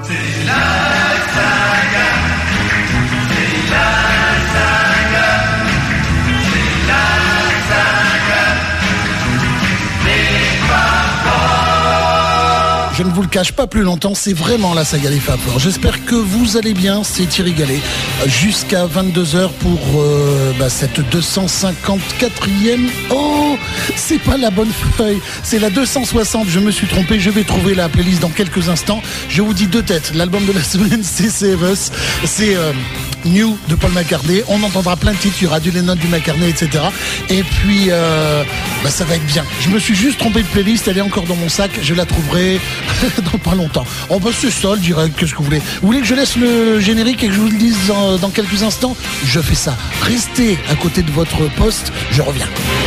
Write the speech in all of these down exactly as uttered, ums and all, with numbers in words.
C'est la saga, c'est la saga, c'est la saga des Fab Four. Je ne vous le cache pas plus longtemps, c'est vraiment la saga des Fab Four. J'espère que vous allez bien, c'est Thierry Gallet. Jusqu'à vingt-deux heures pour euh, bah, cette deux cent cinquante-quatrième. Oh, c'est pas la bonne feuille, c'est la deux cent soixante, je me suis trompé, je vais trouver la playlist dans quelques instants. Je vous dis deux têtes, l'album de la semaine c'est Save Us, c'est euh, New de Paul McCartney. On entendra plein de titres, il y aura du Lennon, du McCartney, et cetera. Et puis, euh, bah, ça va être bien. Je me suis juste trompé de playlist, elle est encore dans mon sac, je la trouverai dans pas longtemps. On va se sol direct, qu'est-ce que vous voulez? Vous voulez que je laisse le générique et que je vous le dise dans, dans quelques instants? Je fais ça. Restez à côté de votre poste, je reviens.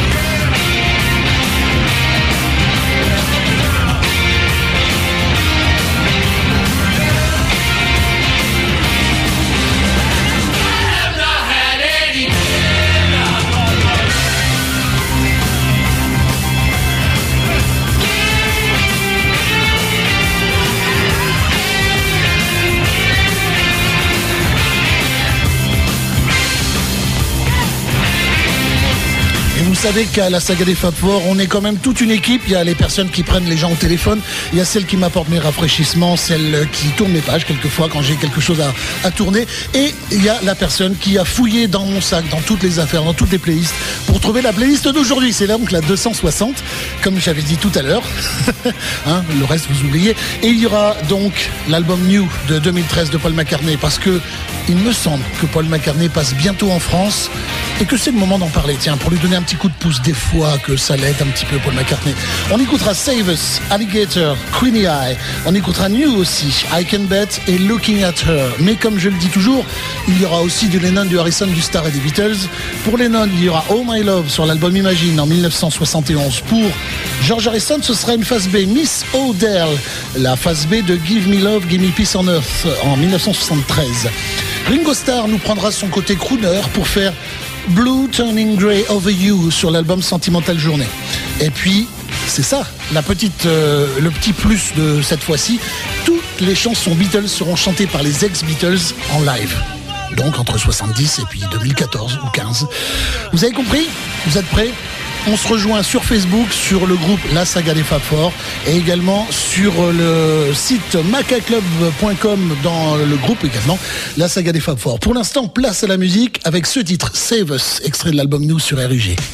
Vous savez qu'à la saga des Fab Four, on est quand même toute une équipe. Il y a les personnes qui prennent les gens au téléphone, il y a celles qui m'apportent mes rafraîchissements, celles qui tournent mes pages quelquefois quand j'ai quelque chose à, à tourner, et il y a la personne qui a fouillé dans mon sac, dans toutes les affaires, dans toutes les playlists, pour trouver la playlist d'aujourd'hui. C'est là donc la deux cent soixante, comme j'avais dit tout à l'heure. Hein, le reste vous oubliez. Et il y aura donc l'album New de deux mille treize de Paul McCartney, parce que il me semble que Paul McCartney passe bientôt en France et que c'est le moment d'en parler. Tiens, pour lui donner un petit coup de pouce des fois que ça l'aide un petit peu Paul McCartney. On écoutera Save Us, Alligator, Queenie Eye. On écoutera New aussi, I Can Bet et Looking at Her. Mais comme je le dis toujours, il y aura aussi du Lennon, du Harrison, du Starr et des Beatles. Pour Lennon, il y aura Oh My Love sur l'album Imagine en dix-neuf cent soixante et onze. Pour George Harrison, ce sera une phase B, Miss O'Dell, la phase B de Give Me Love, Give Me Peace on Earth en dix-neuf cent soixante-treize. Ringo Starr nous prendra son côté crooner pour faire Blue Turning Grey Over You sur l'album Sentimental Journée. Et puis, c'est ça, la petite, euh, le petit plus de cette fois-ci, toutes les chansons Beatles seront chantées par les ex-Beatles en live. Donc entre soixante-dix et puis deux mille quatorze ou quinze. Vous avez compris? Vous êtes prêts? On se rejoint sur Facebook, sur le groupe La Saga des Fab Four et également sur le site macaclub point com dans le groupe également La Saga des Fab Four. Pour l'instant, place à la musique avec ce titre Save Us, extrait de l'album Nous sur R I G.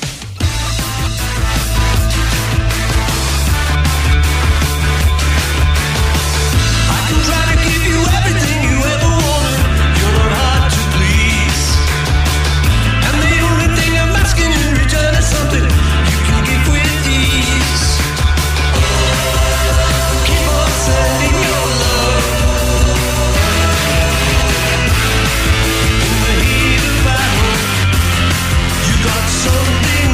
Something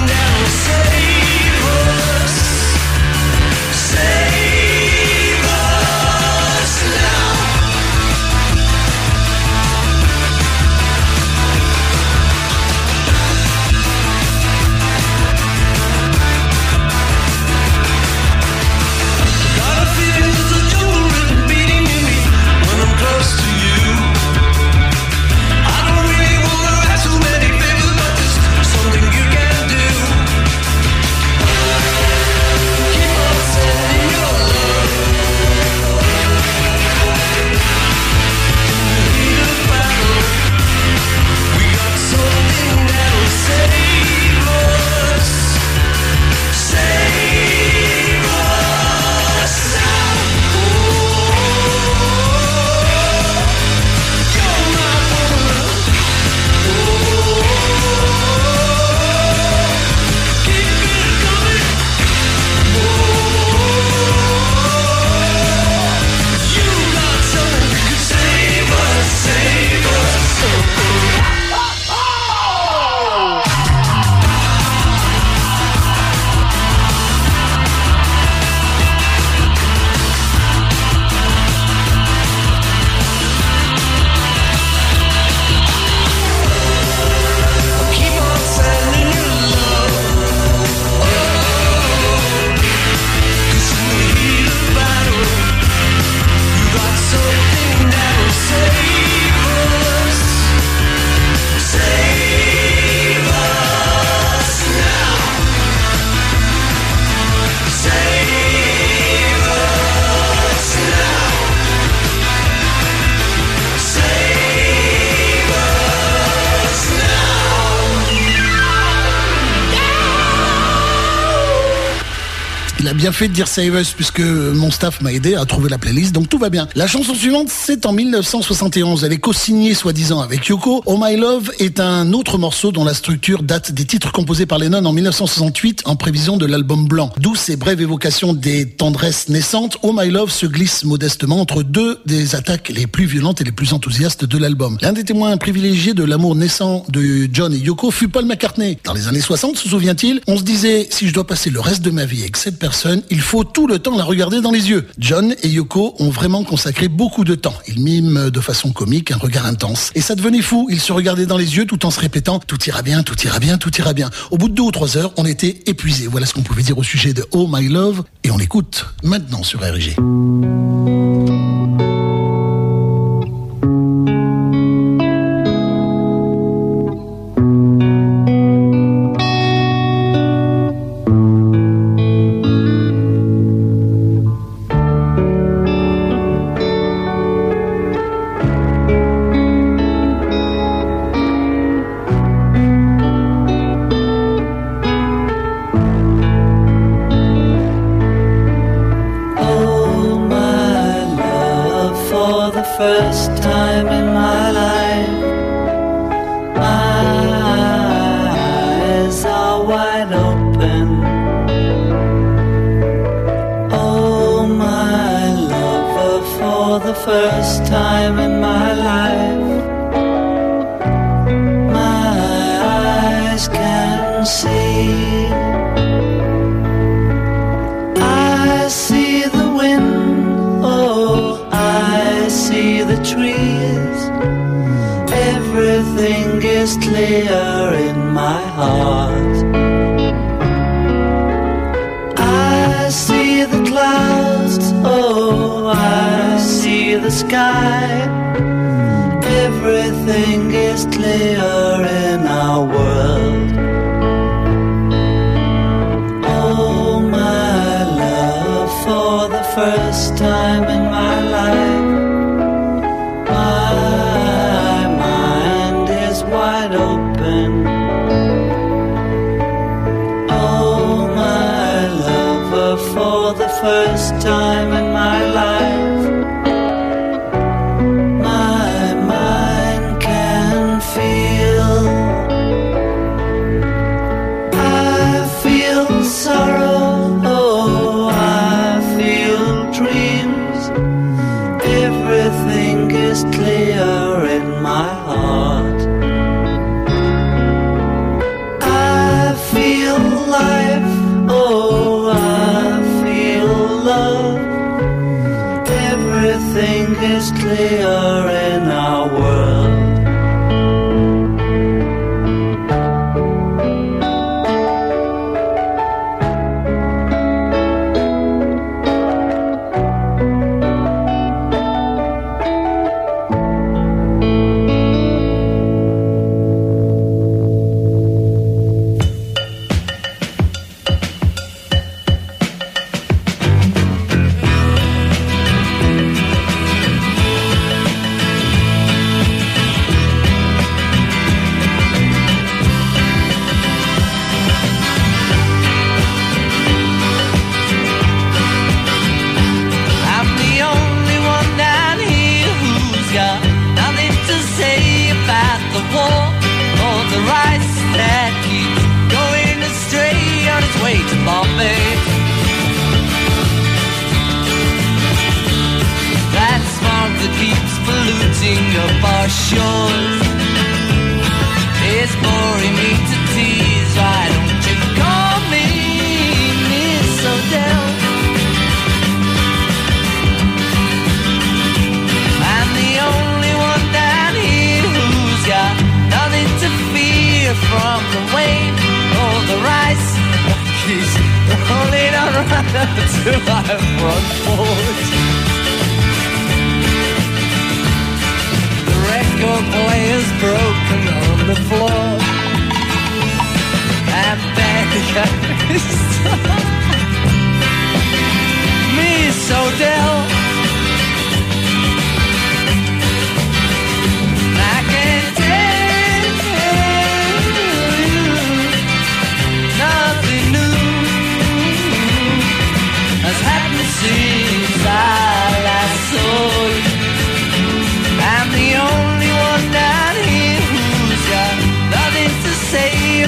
bien fait de dire Save Us puisque mon staff m'a aidé à trouver la playlist, donc tout va bien. La chanson suivante, c'est en mille neuf cent soixante et onze. Elle est co-signée soi-disant avec Yoko. Oh My Love est un autre morceau dont la structure date des titres composés par Lennon en mille neuf cent soixante-huit en prévision de l'album blanc. D'où ces brèves évocations des tendresses naissantes. Oh My Love se glisse modestement entre deux des attaques les plus violentes et les plus enthousiastes de l'album. L'un des témoins privilégiés de l'amour naissant de John et Yoko fut Paul McCartney. Dans les années soixante, se souvient-il, on se disait, si je dois passer le reste de ma vie avec cette personne, il faut tout le temps la regarder dans les yeux. John et Yoko ont vraiment consacré beaucoup de temps. Ils miment de façon comique un regard intense. Et ça devenait fou, ils se regardaient dans les yeux tout en se répétant « tout ira bien, tout ira bien, tout ira bien ». Au bout de deux ou trois heures, on était épuisés. Voilà ce qu'on pouvait dire au sujet de Oh My Love. Et on l'écoute maintenant sur R G.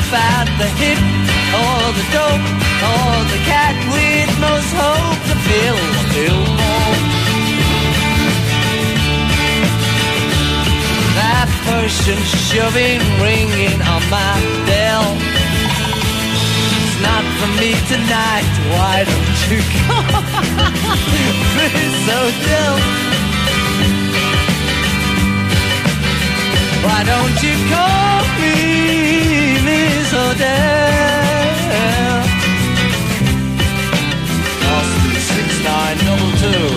about the hit or the dope or the cat with most hope to fill a billboard. That person shoving, ringing on my bell. It's not for me tonight, why don't you come? Miss Odell, why don't you call me Miss Odell? Austin six nine double two.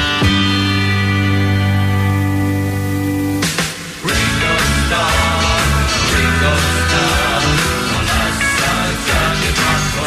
Ringo Starr, Ringo Starr, on us side Johnny Bravo.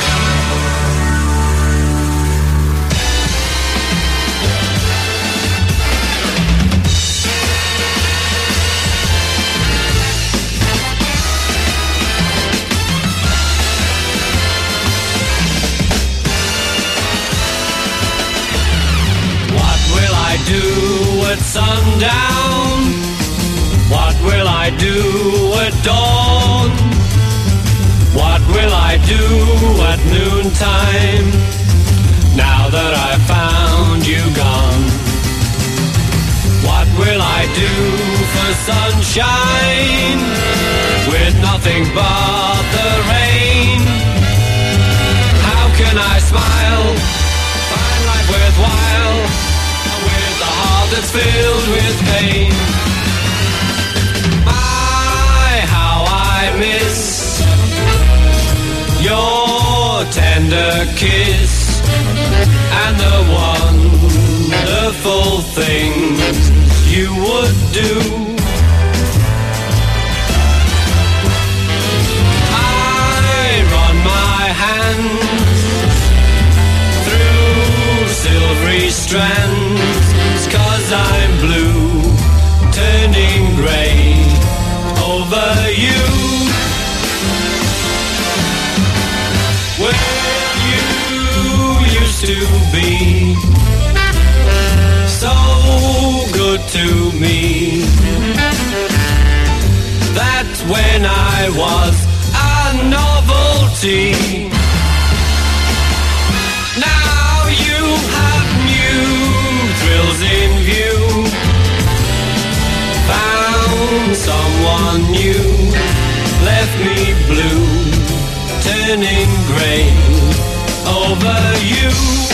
Do at sundown? What will I do at dawn? What will I do at noontime? Now that I've found you gone. What will I do for sunshine with nothing but the rain? How can I smile, find life worthwhile with a heart that's filled with pain? My, how I miss your tender kiss and the wonderful things you would do. I run my hands through silvery strands, 'cause I'm blue, turning grey over you. Well, you used to be so good to me that when I was a novelty, now you have new thrills in view. Found someone new, left me blue, turning grey over you.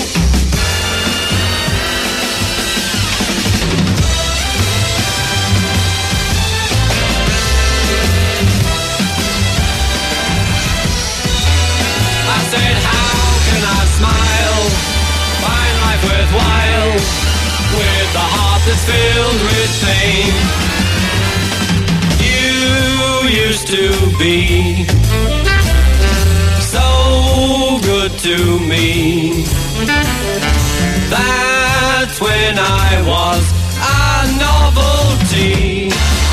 I said, how can I smile, find life worthwhile with a heart that's filled with pain? You used to be so good to me. That's when I was a novelty.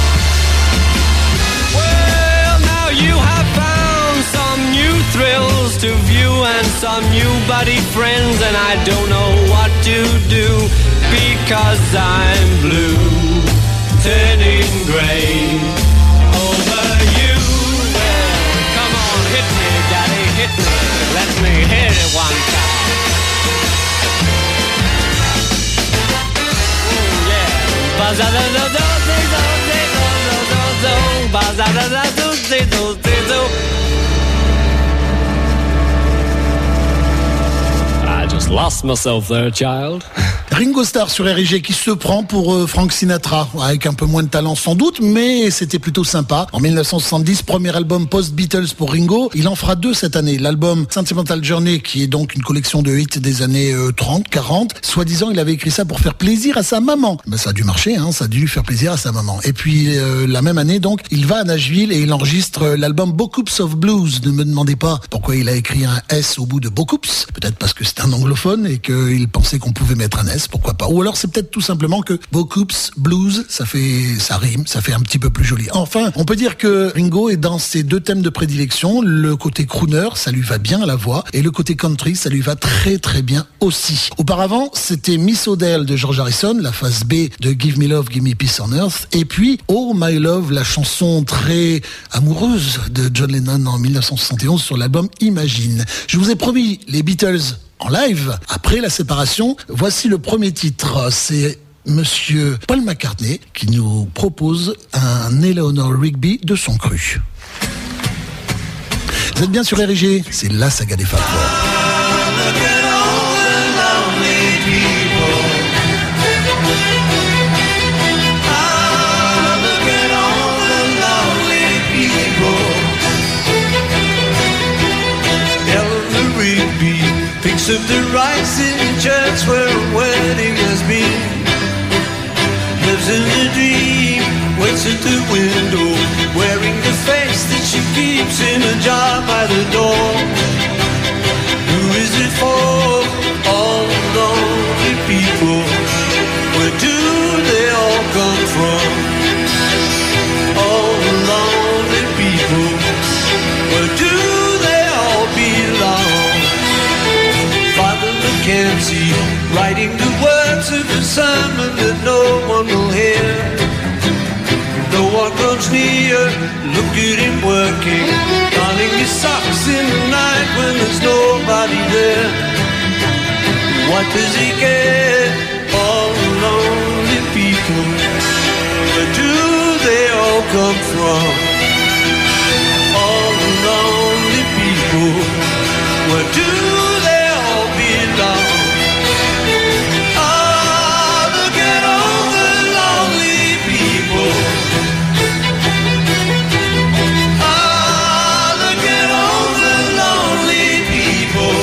Well, now you have found some new thrills to view and some new buddy friends, and I don't know what to do because I'm blue, turning grey over you. Well, come on, hit me, daddy, hit me. Let me hit it one time. Ooh, yeah. I just lost myself there, child. Ringo Starr sur R I G qui se prend pour euh, Frank Sinatra, avec un peu moins de talent sans doute, mais c'était plutôt sympa. En dix-neuf cent soixante-dix, premier album post-Beatles pour Ringo. Il en fera deux cette année. L'album Sentimental Journey, qui est donc une collection de hits des années euh, trente, quarante. Soi-disant, il avait écrit ça pour faire plaisir à sa maman. Ben, ça a dû marcher, hein, ça a dû faire plaisir à sa maman. Et puis, euh, la même année, donc, il va à Nashville et il enregistre euh, l'album Bocoops of Blues. Ne me demandez pas pourquoi il a écrit un S au bout de Bocoops. Peut-être parce que c'est un anglophone et qu'il pensait qu'on pouvait mettre un S. pourquoi pas. Ou alors c'est peut-être tout simplement que Bocoops Blues, ça fait, ça rime, ça fait un petit peu plus joli. Enfin, on peut dire que Ringo est dans ses deux thèmes de prédilection. Le côté crooner, ça lui va bien à la voix, et le côté country, ça lui va très très bien aussi. Auparavant, c'était Miss O'Dell de George Harrison, la phase B de Give Me Love, Give Me Peace on Earth, et puis Oh My Love, la chanson très amoureuse de John Lennon en dix-neuf cent soixante et onze sur l'album Imagine. Je vous ai promis les Beatles en live après la séparation. Voici le premier titre, c'est Monsieur Paul McCartney qui nous propose un Eleanor Rigby de son cru. Vous êtes bien sur R I G, c'est la saga des Fab Four. Picks up the rice in the church where a wedding has been. Lives in a dream, waits at the window, wearing the face that she keeps in a jar by the door. Who is it for? All lonely people. Where do they all come from? All lonely people. Where do they all belong? Father Mackenzie, writing the words of a sermon that no one will hear. No one comes near, look at him working, darning his socks in the night when there's nobody there. What does he care? All lonely people. Where do they all come from? All lonely people. Where do they all belong? Oh, look at all the lonely people. Oh, look at all the lonely people.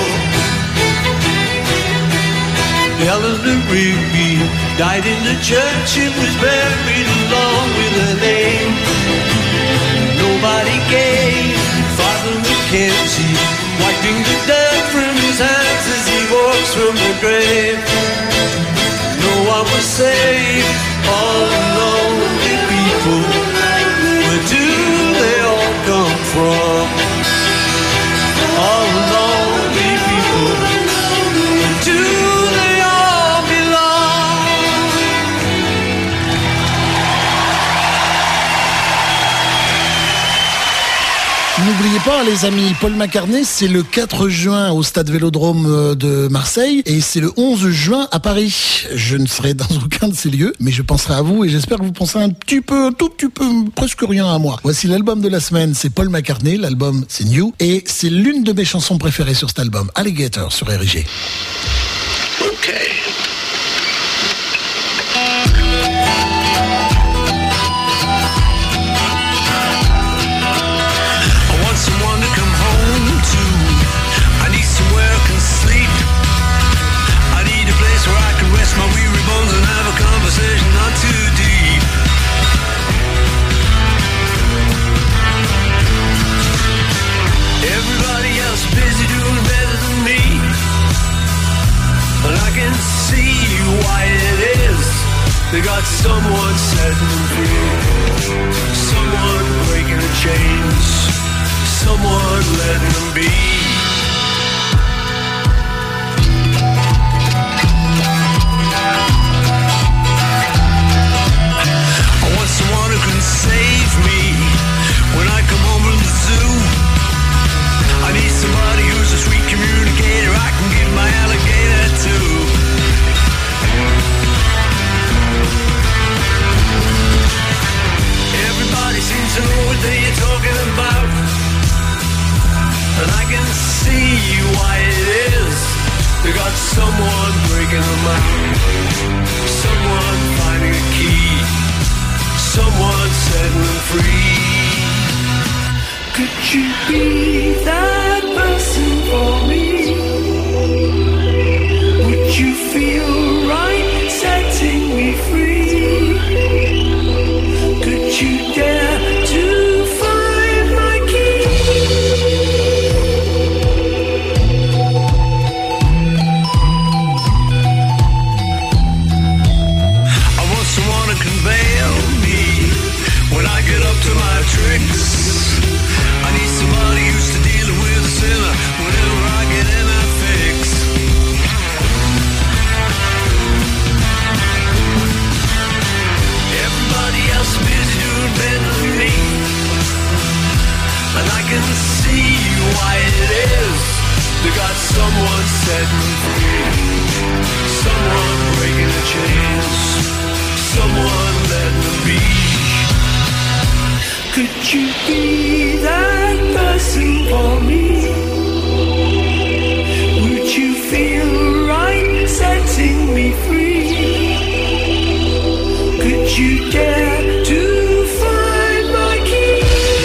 Eleanor Rigby died in the church and was buried along with her name. Nobody gave Father Mackenzie, wiping the dirt from his hands as he walks from the grave. No one was saved, all lonely people. Where do they all come from? All lonely people. Where do they all belong? N'oubliez pas les amis, Paul McCartney, c'est le quatre juin au stade Vélodrome de Marseille et c'est le onze juin à Paris. Je ne serai dans aucun de ces lieux, mais je penserai à vous et j'espère que vous penserez un petit peu, un tout petit peu, presque rien à moi. Voici l'album de la semaine, c'est Paul McCartney, l'album c'est New et c'est l'une de mes chansons préférées sur cet album, Alligator sur R I G. Okay. Someone to come home to. I need somewhere I can sleep. I need a place where I can rest my weary bones and have a conversation not too deep. Everybody else busy doing better than me, and I can see why it is. They got someone setting them free, someone breaking the chains, someone letting them be. I want someone who can save me when I come home from the zoo. I need somebody who's a sweet communicator I can give my alligator to. Everybody seems to know what they're talking about, and I can see why it is. They got someone breaking them out, someone finding a key, someone setting them free. Could you be that person for me? Would you feel right setting me free? Could you dare to find my key? can bail me when I get up to my tricks. I need somebody used to dealing with a sinner whenever I get in a fix. Everybody else is busy doing better than me, and I can see why it is. They got someone setting free, someone breaking the chains, someone letting them be. Could you be that person for me? Would you feel right setting me free? Could you dare to find my key?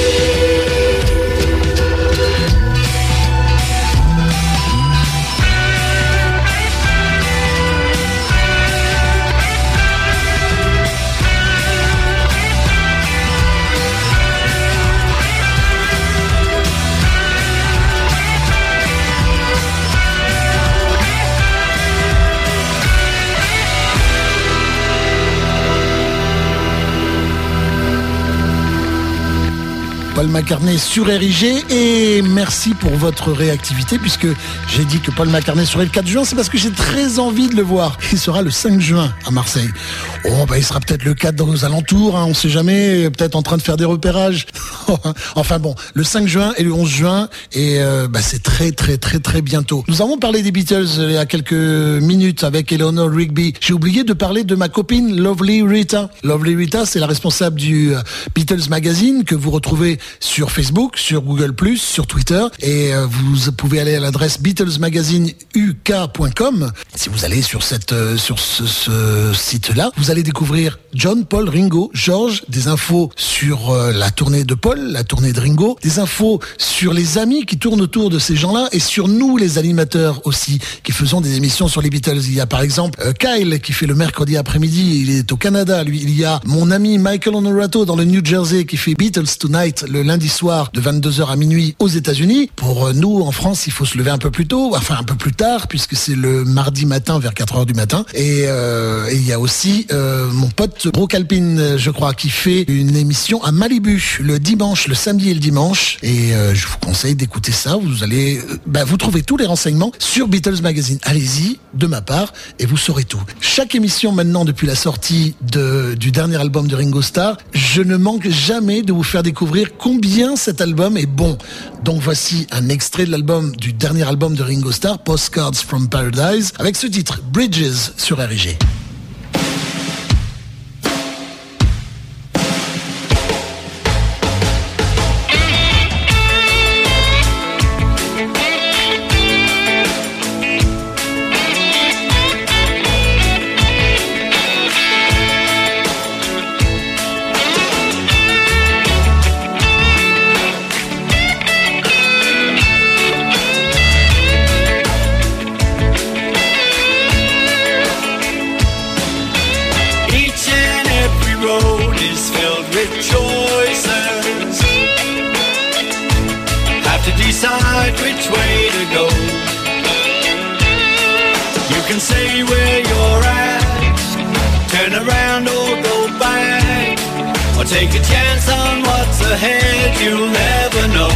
Paul McCartney sur R I G, et merci pour votre réactivité, puisque j'ai dit que Paul McCartney serait le quatre juin, c'est parce que j'ai très envie de le voir. Il sera le cinq juin à Marseille. Oh, bah, il sera peut-être le quatre dans aux alentours, hein, on sait jamais, peut-être en train de faire des repérages. Enfin bon, le cinq juin et le onze juin, et euh, bah, c'est très très très très bientôt. Nous avons parlé des Beatles il y a quelques minutes avec Eleanor Rigby. J'ai oublié de parler de ma copine Lovely Rita. Lovely Rita, c'est la responsable du Beatles Magazine, que vous retrouvez sur Facebook, sur Google plus, sur Twitter, et euh, vous pouvez aller à l'adresse beatles magazine u k point com. Si vous allez sur cette euh, sur ce, ce site-là, vous allez découvrir John, Paul, Ringo, George, des infos sur euh, la tournée de Paul, la tournée de Ringo, des infos sur les amis qui tournent autour de ces gens-là, et sur nous les animateurs aussi, qui faisons des émissions sur les Beatles. Il y a par exemple euh, Kyle qui fait le mercredi après-midi, il est au Canada, lui. Il y a mon ami Michael Honorato dans le New Jersey qui fait Beatles Tonight le lundi soir de vingt-deux heures à minuit aux États-Unis. Pour nous en France, il faut se lever un peu plus tôt, enfin un peu plus tard, puisque c'est le mardi matin vers quatre heures du matin. Et euh, il y a aussi euh, mon pote Brooke Alpine, je crois, qui fait une émission à Malibu le dimanche, le samedi et le dimanche. Et euh, je vous conseille d'écouter ça. Vous allez, euh, bah, vous trouvez tous les renseignements sur Beatles Magazine. Allez-y, de ma part, et vous saurez tout. Chaque émission maintenant, depuis la sortie de, du dernier album de Ringo Starr, je ne manque jamais de vous faire découvrir combien cet album est bon. Donc voici un extrait de l'album, du dernier album de Ringo Starr, Postcards from Paradise, avec ce titre, Bridges, sur R I G. Decide which way to go. You can say where you're at, turn around or go back, or take a chance on what's ahead, you'll never know.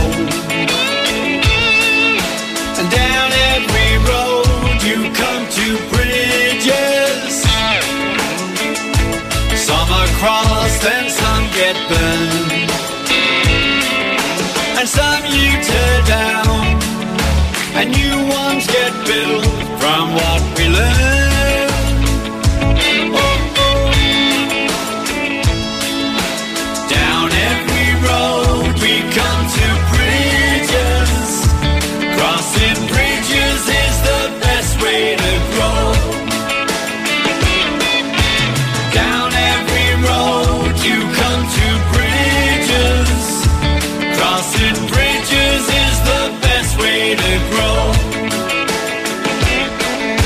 And down every road you come to bridges, some are crossed and some get burned, and some you tear down, and new ones get built from what we learn. Oh, oh. Down every road we come to bridges, crossing bridges is the best way to grow. Down every road you come to bridges, crossing bridges is the best way to grow.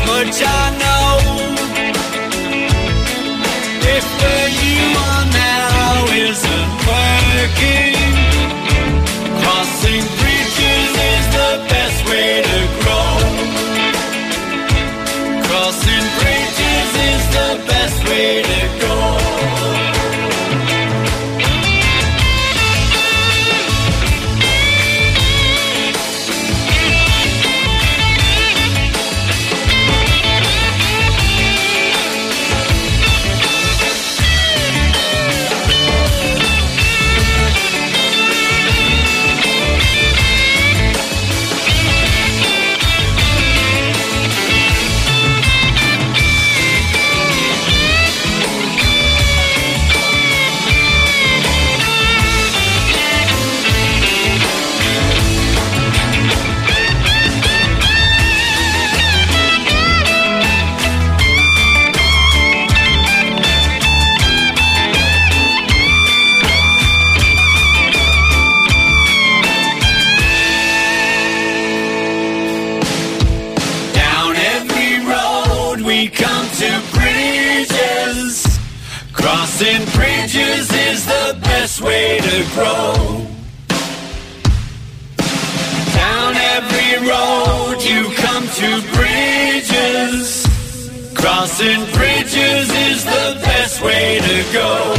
but I know if where you are now isn't working, crossing bridges is the best way to grow. Crossing bridges is the best way to go. Crossing bridges is the best way to grow. Down every road you come to bridges. Crossing bridges is the best way to go.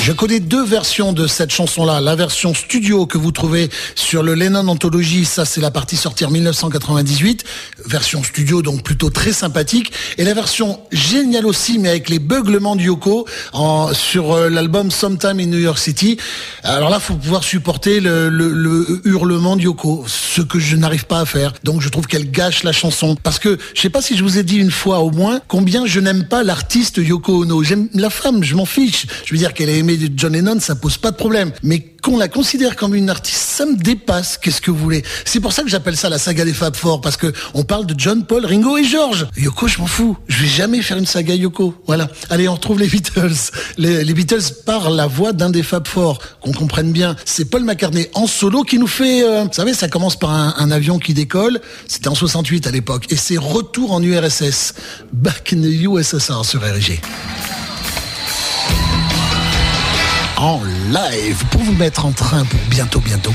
Je connais deux versions de cette chanson-là. La version studio que vous trouvez sur le Lennon Anthology, ça c'est la partie sortie en dix-neuf cent quatre-vingt-dix-huit. Version studio, donc plutôt très sympathique. Et la version géniale aussi, mais avec les beuglements de Yoko en, sur euh, l'album Sometime in New York City. Alors là, faut pouvoir supporter le, le, le hurlement de Yoko, ce que je n'arrive pas à faire. Donc je trouve qu'elle gâche la chanson. Parce que je sais pas si je vous ai dit une fois au moins combien je n'aime pas l'artiste Yoko Ono. J'aime la femme, je m'en fiche. Je veux dire qu'elle a aimé John Lennon, ça pose pas de problème. Mais qu'on la considère comme une artiste, ça me dépasse. Qu'est-ce que vous voulez? C'est pour ça que j'appelle ça la saga des Fab Four, parce que on parle de John, Paul, Ringo et George. Yoko, je m'en fous. Je vais jamais faire une saga Yoko. Voilà. Allez, on retrouve les Beatles. Les, les Beatles par la voix d'un des Fab Four, qu'on comprenne bien. C'est Paul McCartney en solo qui nous fait, euh, vous savez, ça commence par un, un avion qui décolle. C'était en soixante-huit à l'époque. Et c'est retour en U R S S. Back in the U S S R sur R G. En live pour vous mettre en train pour bientôt, bientôt.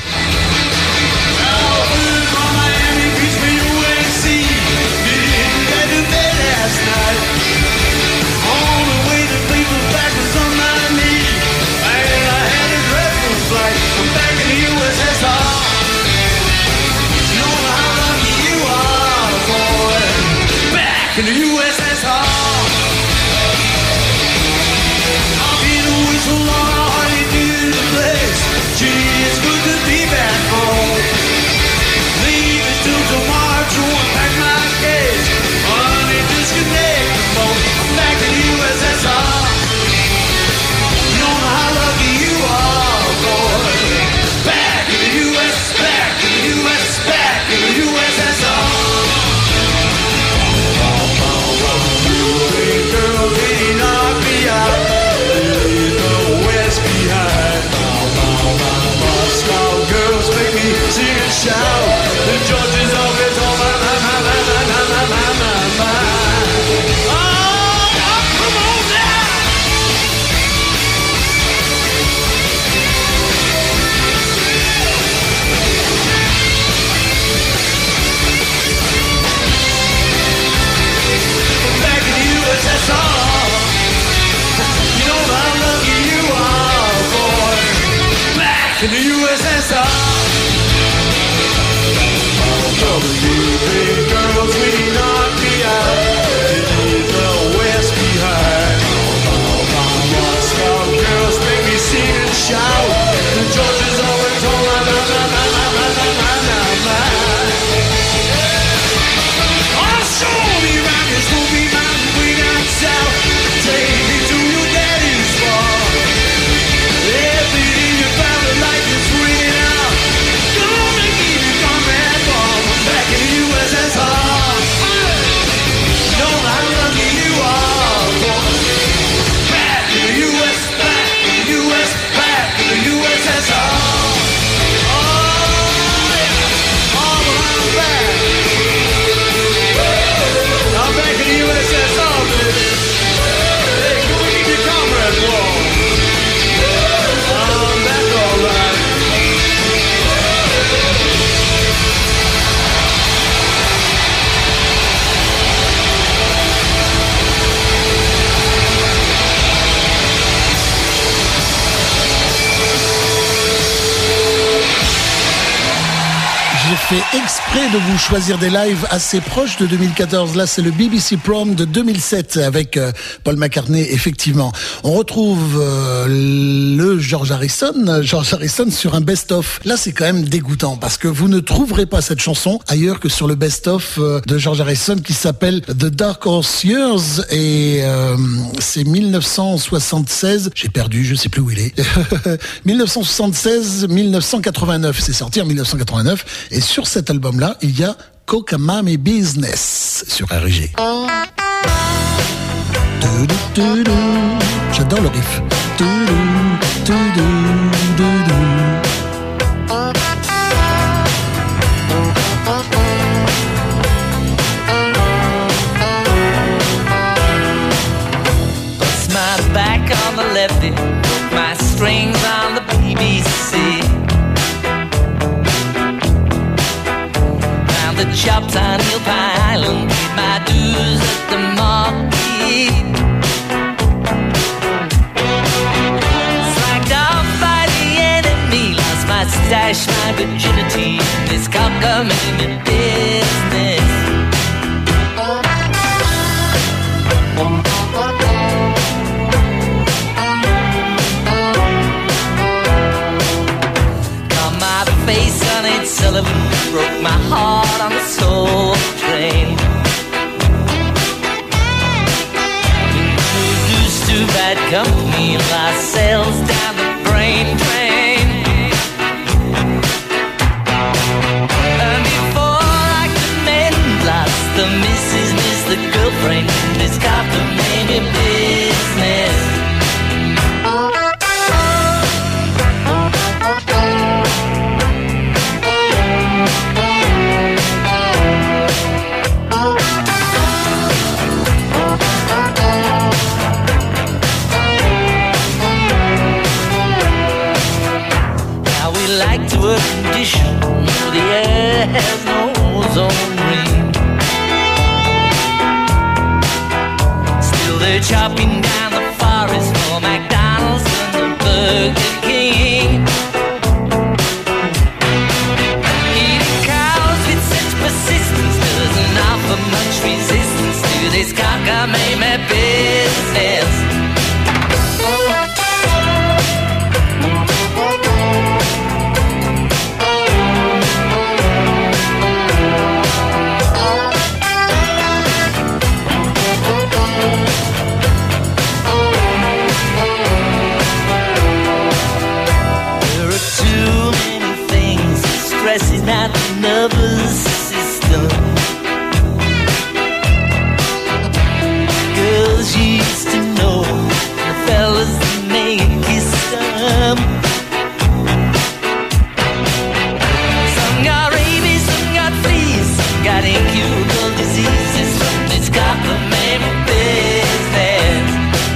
In the U S S R, trouble you big girls, we knock me out. Leave the West behind. Moscow girls make me sing and shout. The Georgia's always on my my my my my my my my my. Oh, show me round this movie mountain way down south. Take me to your daddy's farm. Everything you found the light is ringing out. Gonna keep you coming from back in the U S S R. Know how lucky you are, boy. Back in the U S, back in the U S, back in the U S S R. Oh yeah, all around back. I'm back in the U S S R, baby. Hey, go keep your comrades warm. I'm back all right. J'ai fait exprès de vous choisir des lives assez proches de deux mille quatorze. Là, c'est le B B C Prom de deux mille sept avec euh, Paul McCartney, effectivement. On retrouve euh, le George Harrison, George Harrison sur un best-of. Là, c'est quand même dégoûtant parce que vous ne trouverez pas cette chanson ailleurs que sur le best-of euh, de George Harrison qui s'appelle The Dark Horse Years et euh, c'est mille neuf cent soixante-seize. J'ai perdu, je sais plus où il est. mille neuf cent soixante-seize mille neuf cent quatre-vingt-neuf. C'est sorti en mille neuf cent quatre-vingt-neuf. Et sur cet album-là, il y a Cockamamie Business sur R G. J'adore le riff. Bust my back on the lefty, my strings on the B B C. The chops on Hill Island, paid my dues at the marquee. Got my face on it, Sullivan broke my heart on the soul train. Introduced to bad company, lost sales down the brain drain. And before I could mend, lost the missus, missed the girlfriend. This cop that made me business. Like to a condition where the air has no ozone ring. Still they're chopping down the forest for McDonald's and the Burger King. Eating cows with such persistence doesn't offer much resistance to this cockamamie business. Stressing out the nervous system. Girls used to know the fellas that make a kiss them. Some got rabies, some got fleas, some got incurable diseases from this cockamamie business.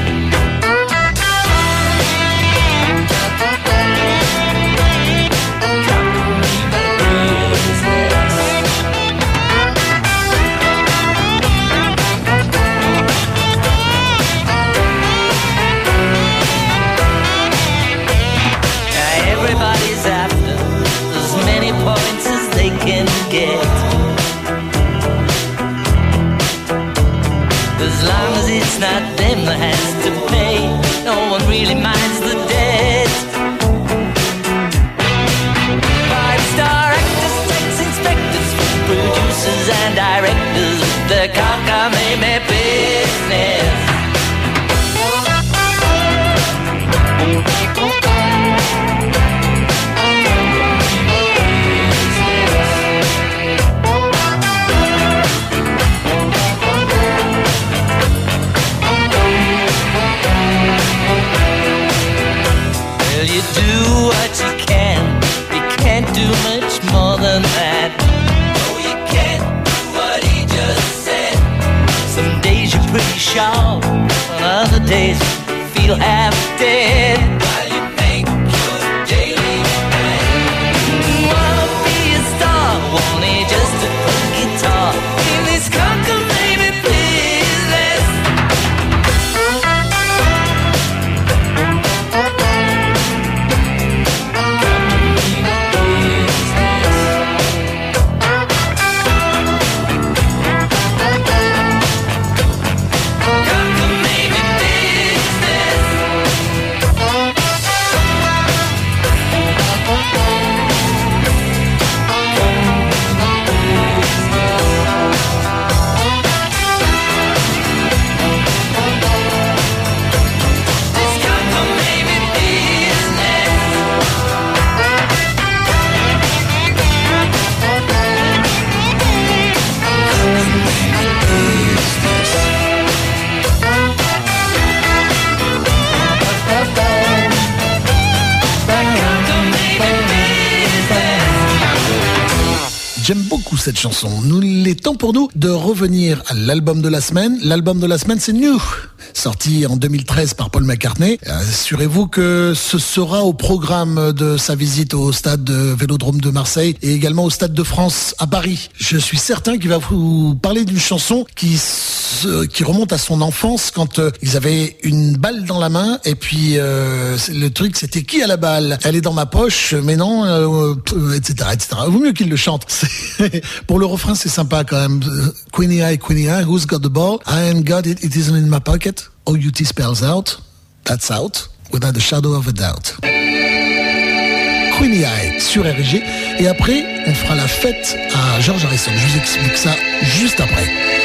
Get. As long as it's not them that has to pay, no one really minds the debt. Five-star actors, tax inspectors, producers and directors with the cockamamie business. You do what you can, you can't do much more than that. No, you can't do what he just said. Some days you're pretty sharp, on other days you feel half dead. While you make your daily bed. Wanna be a star, want it just to play guitar in this cockamamie business. J'aime beaucoup cette chanson. Nous, il est temps pour nous de revenir à l'album de la semaine. L'album de la semaine, c'est New. sorti en deux mille treize par Paul McCartney. Assurez-vous que ce sera au programme de sa visite au stade de Vélodrome de Marseille et également au Stade de France à Paris. Je suis certain qu'il va vous parler d'une chanson qui, se, qui remonte à son enfance quand euh, ils avaient une balle dans la main et puis euh, le truc c'était qui a la balle? Elle est dans ma poche, mais non, euh, et cetera, et cetera. Vaut mieux qu'il le chante. Pour le refrain, c'est sympa quand même. Queenie Eye, Queenie Eye, who's got the ball? I ain't got it, it isn't in my pocket. O U T spells out, that's out, without a shadow of a doubt. Queenie Eye sur R G. Et après, on fera la fête à George Harrison. Je vous explique ça juste après.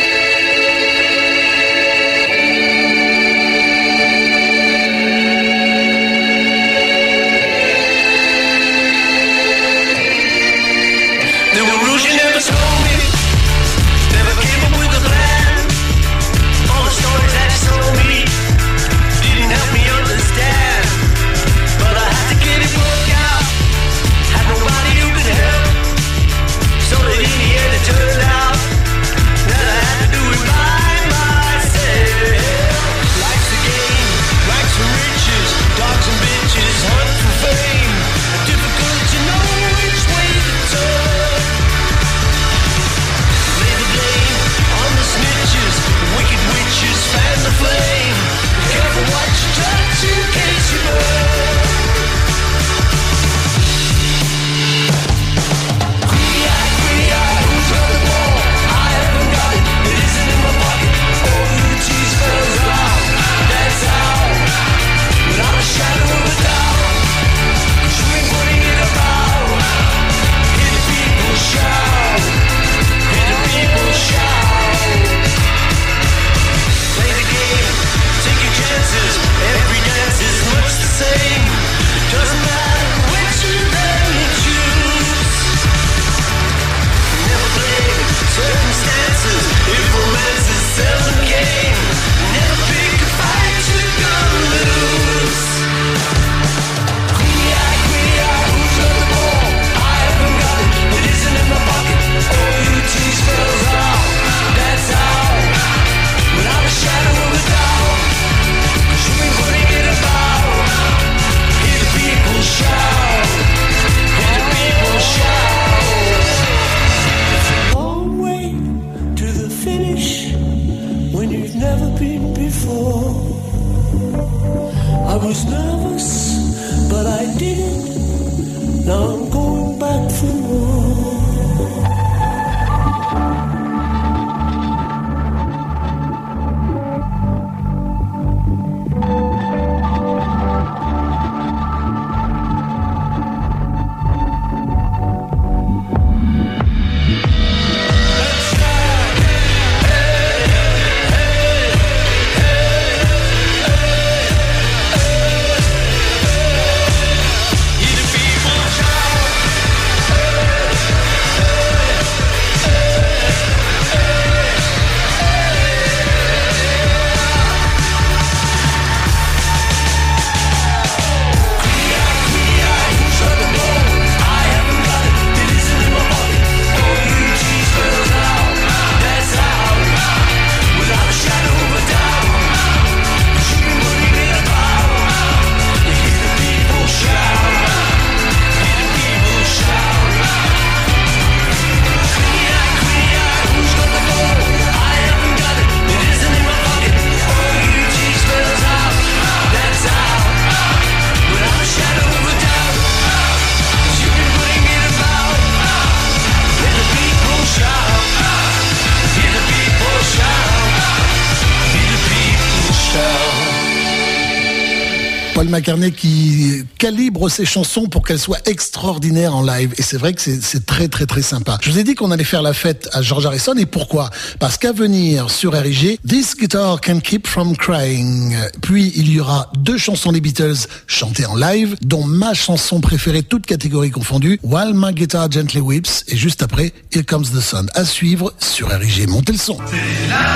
Paul McCartney qui calibre ses chansons pour qu'elles soient extraordinaires en live. Et c'est vrai que c'est, c'est très très très sympa. Je vous ai dit qu'on allait faire la fête à George Harrison. Et pourquoi? Parce qu'à venir sur R G, This Guitar Can Keep From Crying. Puis il y aura deux chansons des Beatles chantées en live, dont ma chanson préférée, toutes catégories confondues, While My Guitar Gently Weeps. Et juste après, Here Comes the Sun. À suivre sur R G. Montez le son. C'est la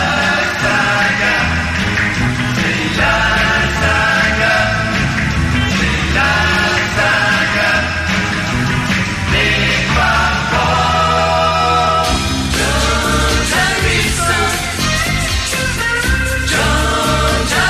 saga. C'est la saga. C'est la saga. Les parents. George Harrison. George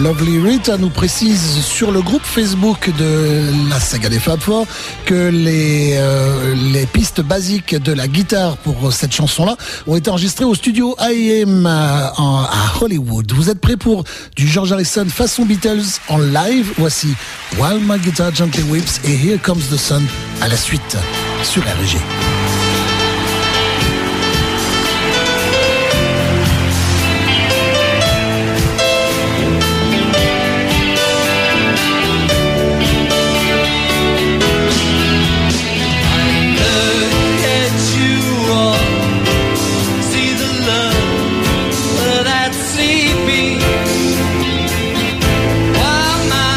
Lovely Rita nous précise sur le groupe Facebook de la saga des Fab Four que les, euh, les pistes basiques de la guitare pour cette chanson-là ont été enregistrées au studio I M à, à Hollywood. Vous êtes prêts pour du George Harrison façon Beatles en live? Voici While My Guitar Gently Weeps et Here Comes the Sun à la suite sur R G.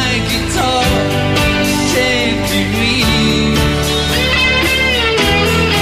While my guitar gently weeps.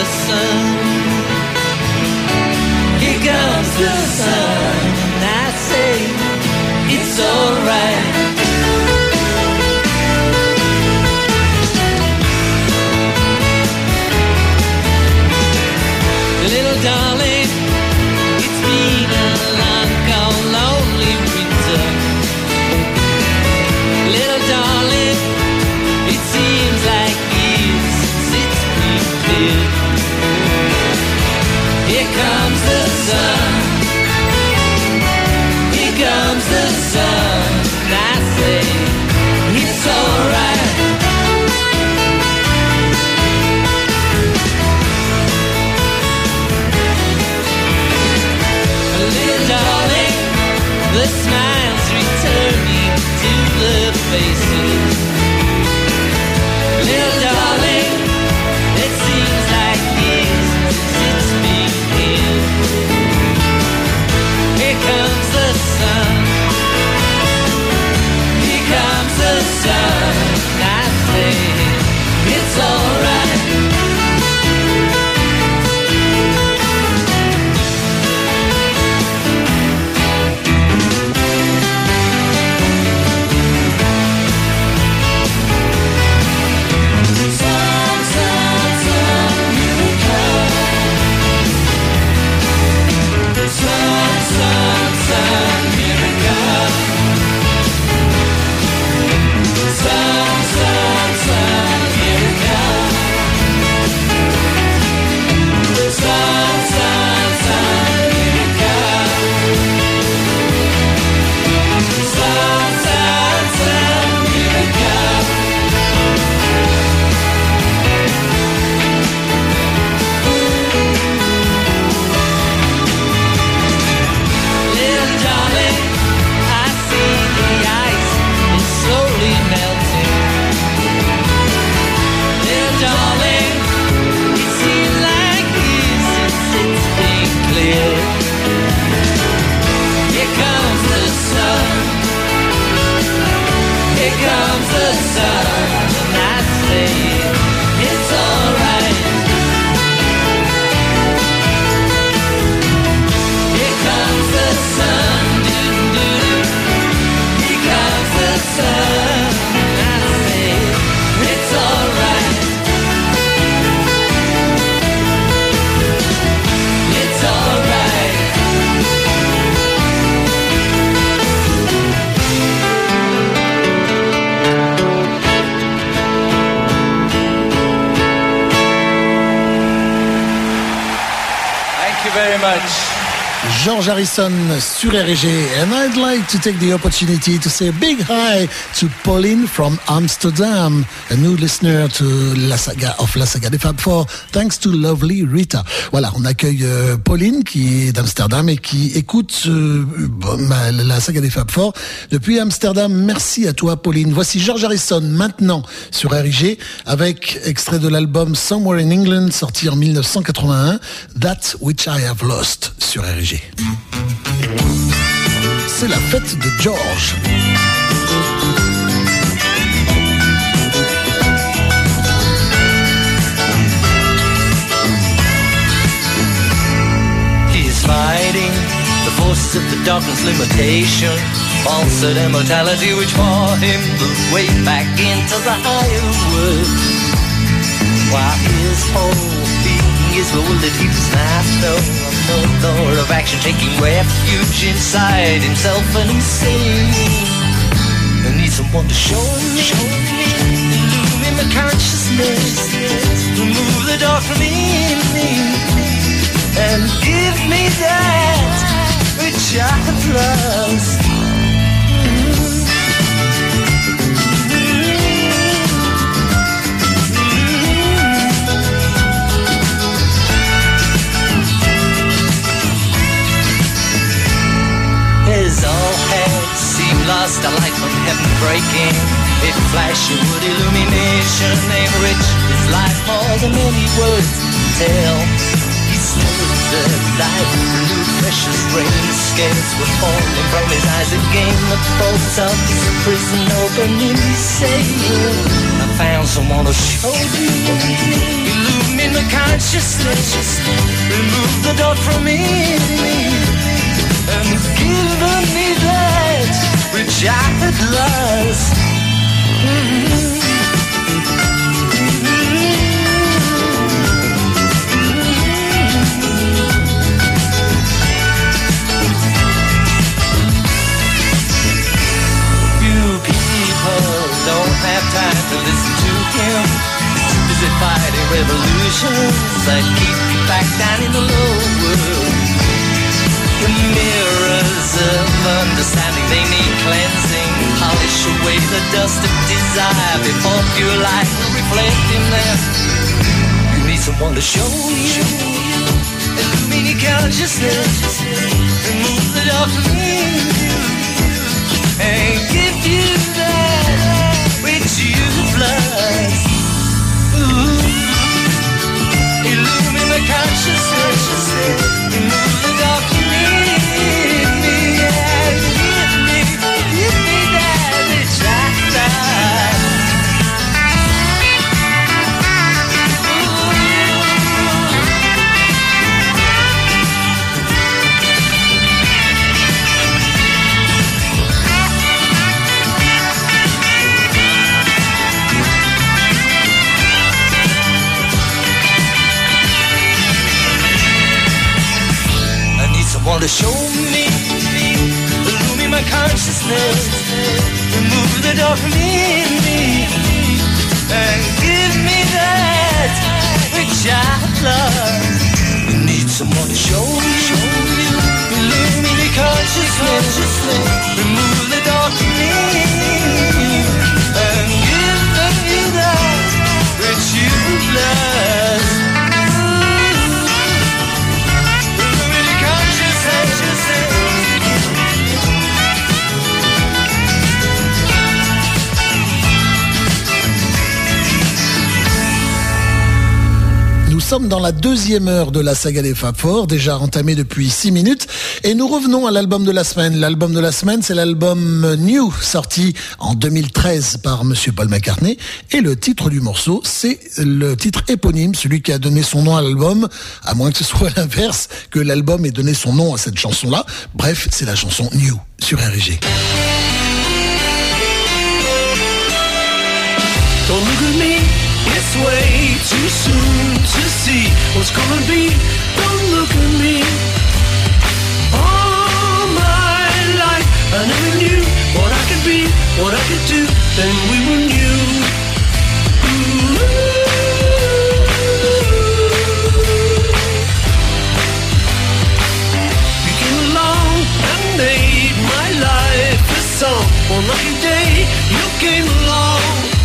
sun. Here comes the sun, and I say it's alright. Little darling, it's been a long, cold, lonely winter. Little darling, it seems like years since it's been clear. Here comes the sun. Here comes the sun. And I say it's alright. Little darling, the smiles returning to the faces. Little darling, it seems like years since it's been here. Here comes the sun. Here comes the sun. I say it's alright. George Harrison sur R G, and I'd like to take the opportunity to say a big hi to Pauline from Amsterdam, a new listener to La Saga of La Saga des Fab Four, thanks to lovely Rita. Voilà, on accueille euh, Pauline qui est d'Amsterdam et qui écoute euh, bah, La Saga des Fab Four depuis Amsterdam. Merci à toi Pauline. Voici George Harrison maintenant sur R G avec extrait de l'album Somewhere in England sorti en dix-neuf cent quatre-vingt-un, That Which I Have Lost sur R G. C'est la fête de George. He's fighting the forces of the darkness, limitation, falsehood, immortality, which brought him the way back into the higher world. While his whole being is bewildered, he does not know. No lord of action, taking refuge inside himself, and he's saying, I need someone to show me, show me, illumine the consciousness, remove the dark from in me, and give me that which I have lost. As all had seemed lost, a light from heaven breaking, it flashed with illumination, and rich his life more than any words can tell. He stood the light, blue precious rain, scales were falling from his eyes again. The bolts of his prison open in his sail. I found someone to show you. Illumine the consciousness, remove the doubt from me, and give me that which I had lost. Mm-hmm. Don't have time to listen to him. Busy fighting revolutions that keep you back down in the low world. The mirrors of understanding, they need cleansing. Polish away the dust of desire before pure light will reflect in them. You need someone to show you. Illumine your consciousness, remove the dark from you, and give you that which you've lost. Ooh. Illumine the consciousness, remove the dark from me, and give me, give me that which I lost. Want to show me, illumine my consciousness, remove the dark from me, and give me that which I've lost. You need someone to show you, illumine your consciousness, remove the dark from me, and give me that which you've lost. Nous sommes dans la deuxième heure de la saga des Fab Four, déjà entamée depuis six minutes, et nous revenons à l'album de la semaine. L'album de la semaine, c'est l'album New, sorti en deux mille treize par Monsieur Paul McCartney, et le titre du morceau, c'est le titre éponyme, celui qui a donné son nom à l'album, à moins que ce soit l'inverse, que l'album ait donné son nom à cette chanson-là. Bref, c'est la chanson New, sur R G. Don't look at me, it's way too soon to see what's gonna be. Don't look at me. All my life I never knew what I could be, what I could do, then we were new. Ooh. You came along and made my life a song. One lucky day you came along,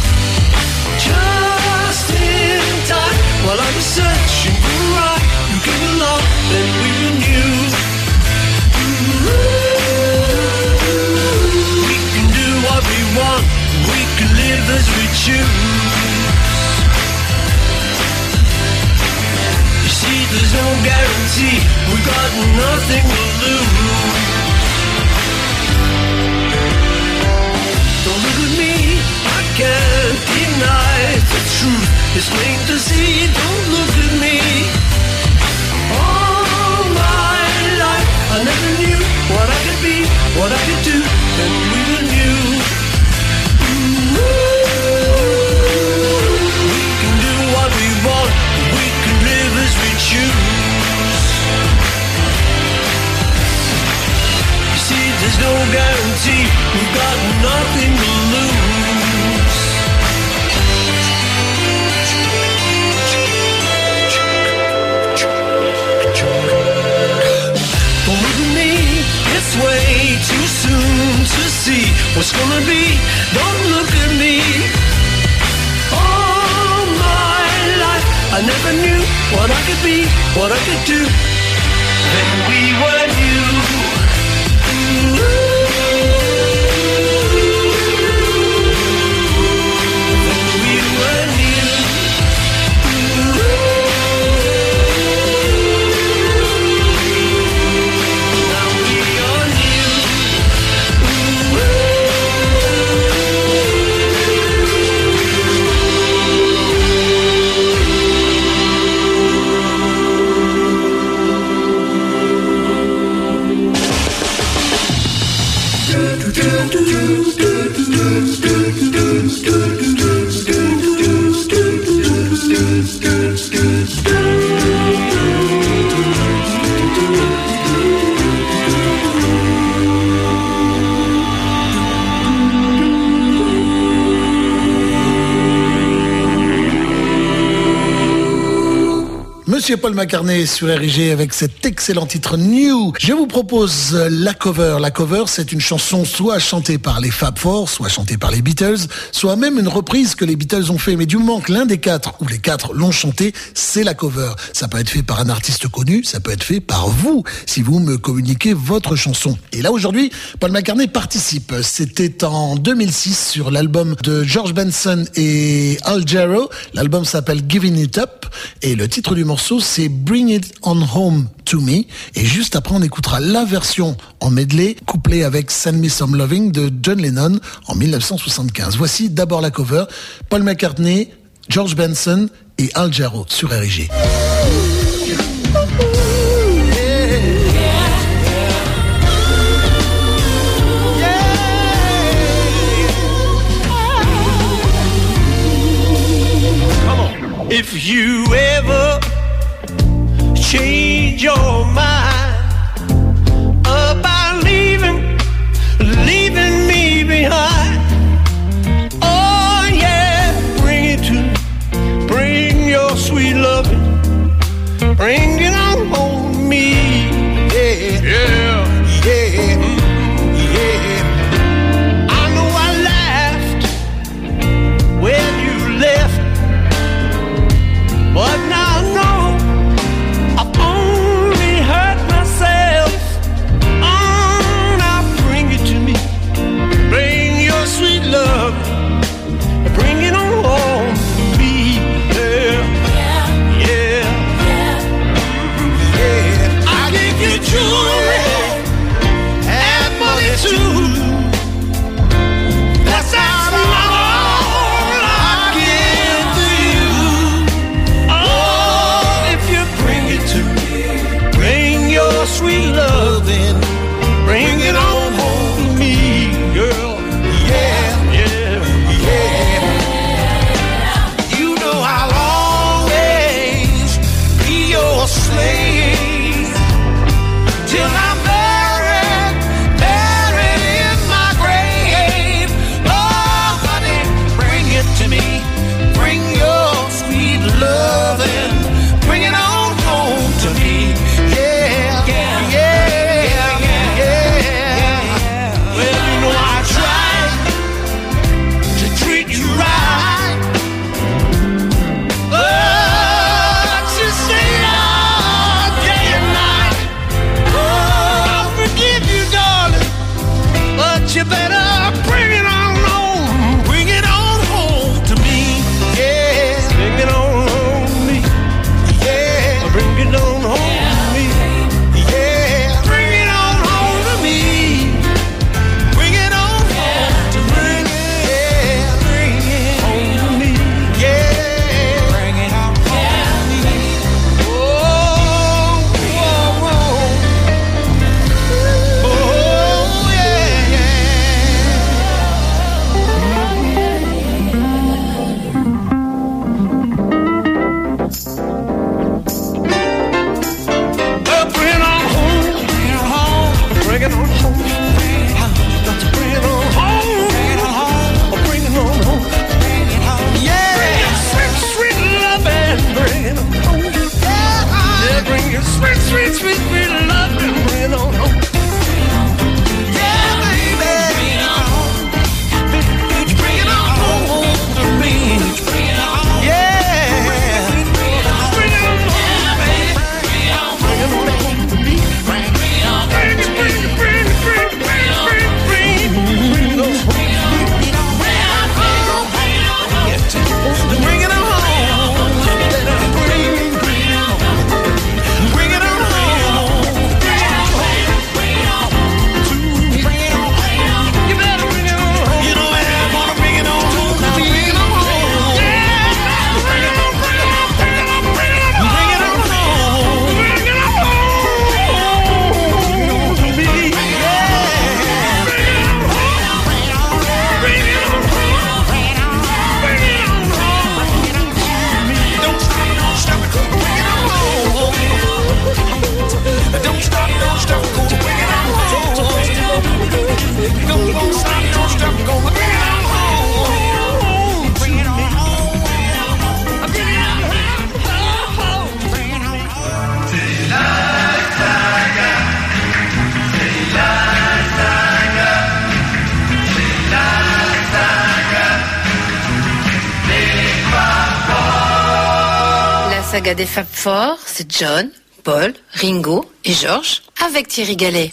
just in time, while I was searching for a ride. You came along, then we were new. Ooh. We can do what we want, we can live as we choose. You see, there's no guarantee, we got nothing to lose. Don't look at me, I can't deny the truth. It's plain to see, don't look at me. All my life I never knew what I could be, what I could do, then we were new. Ooh. We can do what we want, we can live as we choose. You see, there's no guarantee, we've got nothing to lose. Don't look at me, it's way too soon to see what's gonna be. Don't look at me. All my life I never knew what I could be, what I could do, then we were new. Ooh. Monsieur Paul McCartney sur R I G avec cet excellent titre New. Je vous propose la cover. La cover, c'est une chanson soit chantée par les Fab Four, soit chantée par les Beatles, soit même une reprise que les Beatles ont fait. Mais du moment que l'un des quatre ou les quatre l'ont chantée, c'est la cover. Ça peut être fait par un artiste connu, ça peut être fait par vous, si vous me communiquez votre chanson. Et là, aujourd'hui, Paul McCartney participe. C'était en deux mille six sur l'album de George Benson et Al Jarreau. L'album s'appelle Giving It Up et le titre du morceau c'est Bring It On Home To Me. Et juste après on écoutera la version en medley couplée avec Send Me Some Loving de John Lennon en dix-neuf cent soixante-quinze. Voici d'abord la cover, Paul McCartney, George Benson et Al Jarreau sur R I G. If you ever change your mind about leaving, leaving me behind, oh yeah, bring it to me, bring your sweet loving, bring it on home to me, yeah, yeah, yeah, yeah. I know I laughed when you left, but now I know I've only hurt myself. Oh, now bring it to me, bring your sweet love, bring it on home to me, yeah, yeah, yeah, yeah. I give you jewelry and money too. That's not all I give to you. Oh, if you bring it to me, bring your sweet loving, bring it on home to me, girl. Yeah, yeah, yeah. You know I'll always be your slave till I'm buried, buried in my grave. Oh, honey, bring it to me, bring your sweet loving, bring it on home to me. Yeah, yeah, yeah, yeah, yeah. Well, you know I tried to treat you right, but you stayed out day and night. Oh, I'll forgive you, darling, but you better bring it on home, bring it on home to me. Yeah, bring it on home to me. Yeah, bring it on home to me. Yeah, bring it on home to me. Bring it on home to me. Yeah, bring it home to me. Yeah, bring it on home to me. Oh, oh, oh, oh, yeah, well, bring it on home, bring it home, bring it on home. Got to bring it on home, bring it on home, bring it on home. Yeah, bring your sweet, sweet love and bring it on home. Yeah, bring your sweet, sweet, sweet, sweet love and bring it on home. Yeah, baby, bring it on home. Bring it on home to me. Yeah, bring it on home, baby. Bring it on home to me. Bring it, bring it, bring it, bring it, bring it, bring it, bring it, bring it, bring it on home. Bring it on home. Bring it on home. Bring it on home. saga des Fab Four, c'est John, Paul, Ringo et George avec Thierry Gallet.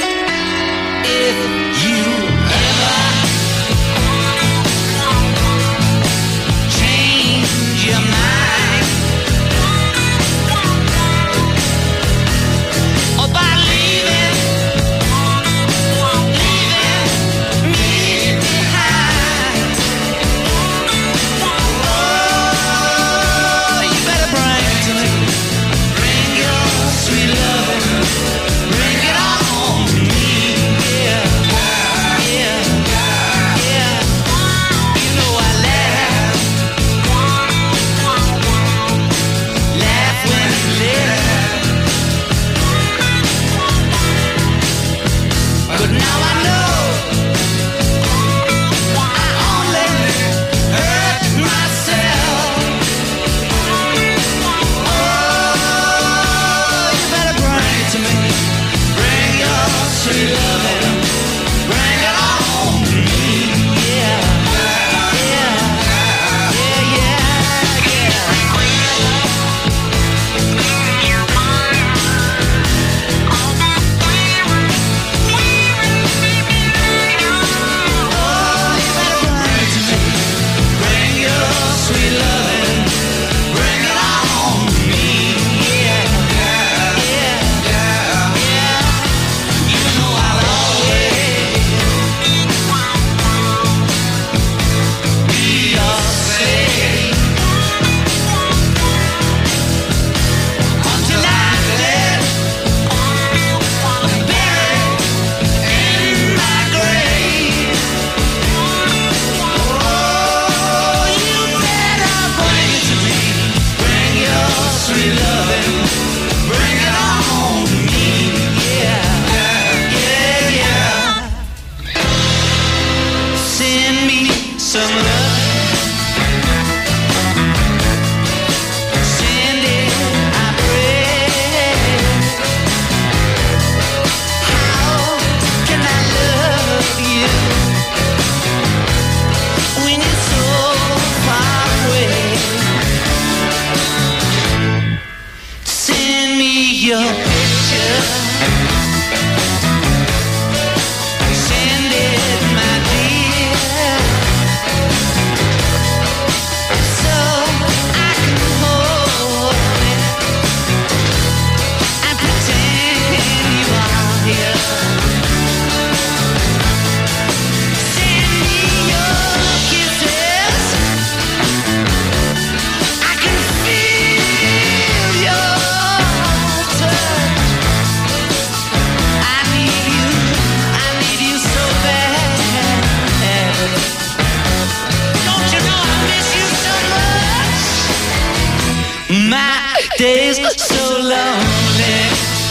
days so lonely.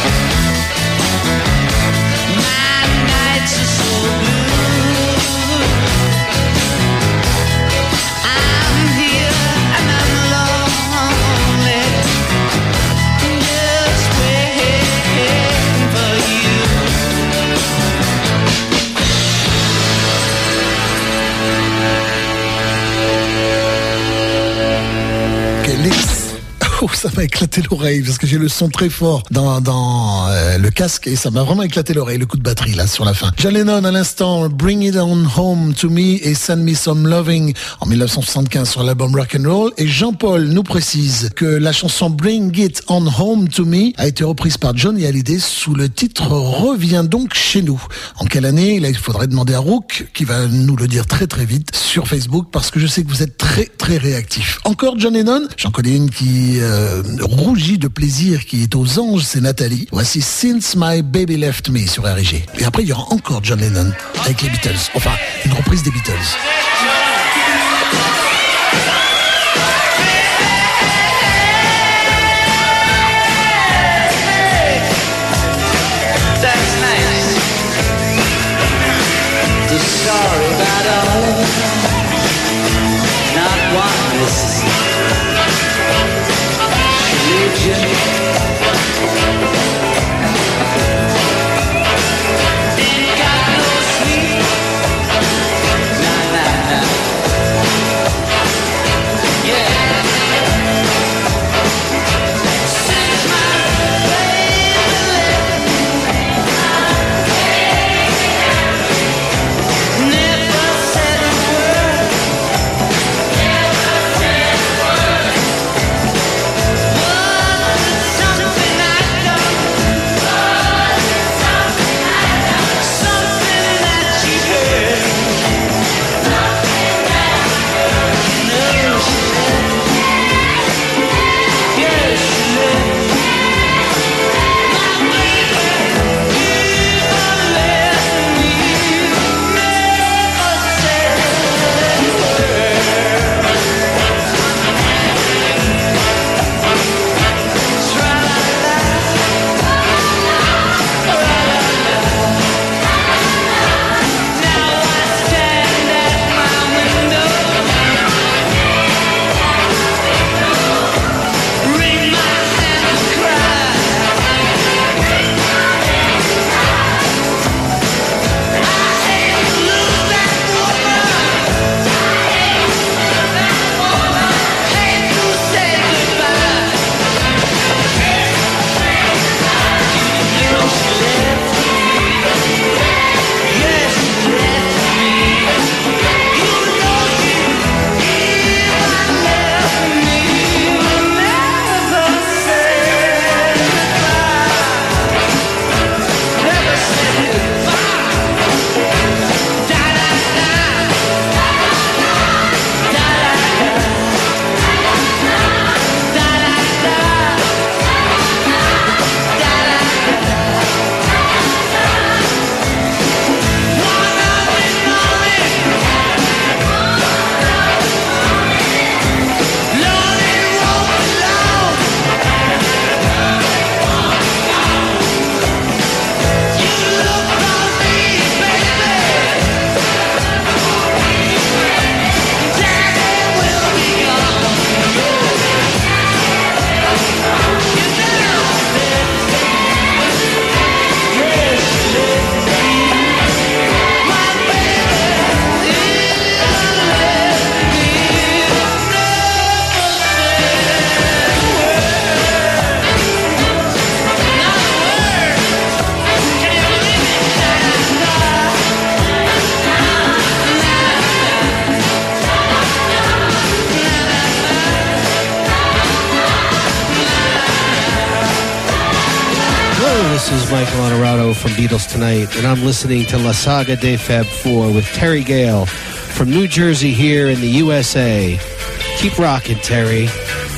My nights are so blue. I'm here and I'm lonely, just waiting for you. Quel ex. Oh, ça m'a éclaté l'oreille parce que j'ai le son très fort dans, dans euh, le casque et ça m'a vraiment éclaté l'oreille, le coup de batterie là sur la fin. John Lennon à l'instant, Bring It On Home to Me et Send Me Some Loving en dix-neuf cent soixante-quinze sur l'album Rock'n'Roll. Et Jean-Paul nous précise que la chanson Bring It On Home to Me a été reprise par Johnny Hallyday sous le titre Reviens donc chez nous. En quelle année? Là, il faudrait demander à Rook qui va nous le dire très très vite sur Facebook parce que je sais que vous êtes très très réactifs. Encore John Lennon, j'en connais une qui euh, rougit de plaisir, qui est aux anges, c'est Nathalie. Voici Since My Baby Left Me sur R G. Et après il y aura encore John Lennon avec les Beatles, enfin une reprise des Beatles. Sorry about all, not one is religion. Ain't got no sleep, nah, nah, nah. this is Michael Honorado from Beatles Tonight, and I'm listening to La Saga de Fab four with Terry Gale from New Jersey here in the U S A. Keep rocking, Terry.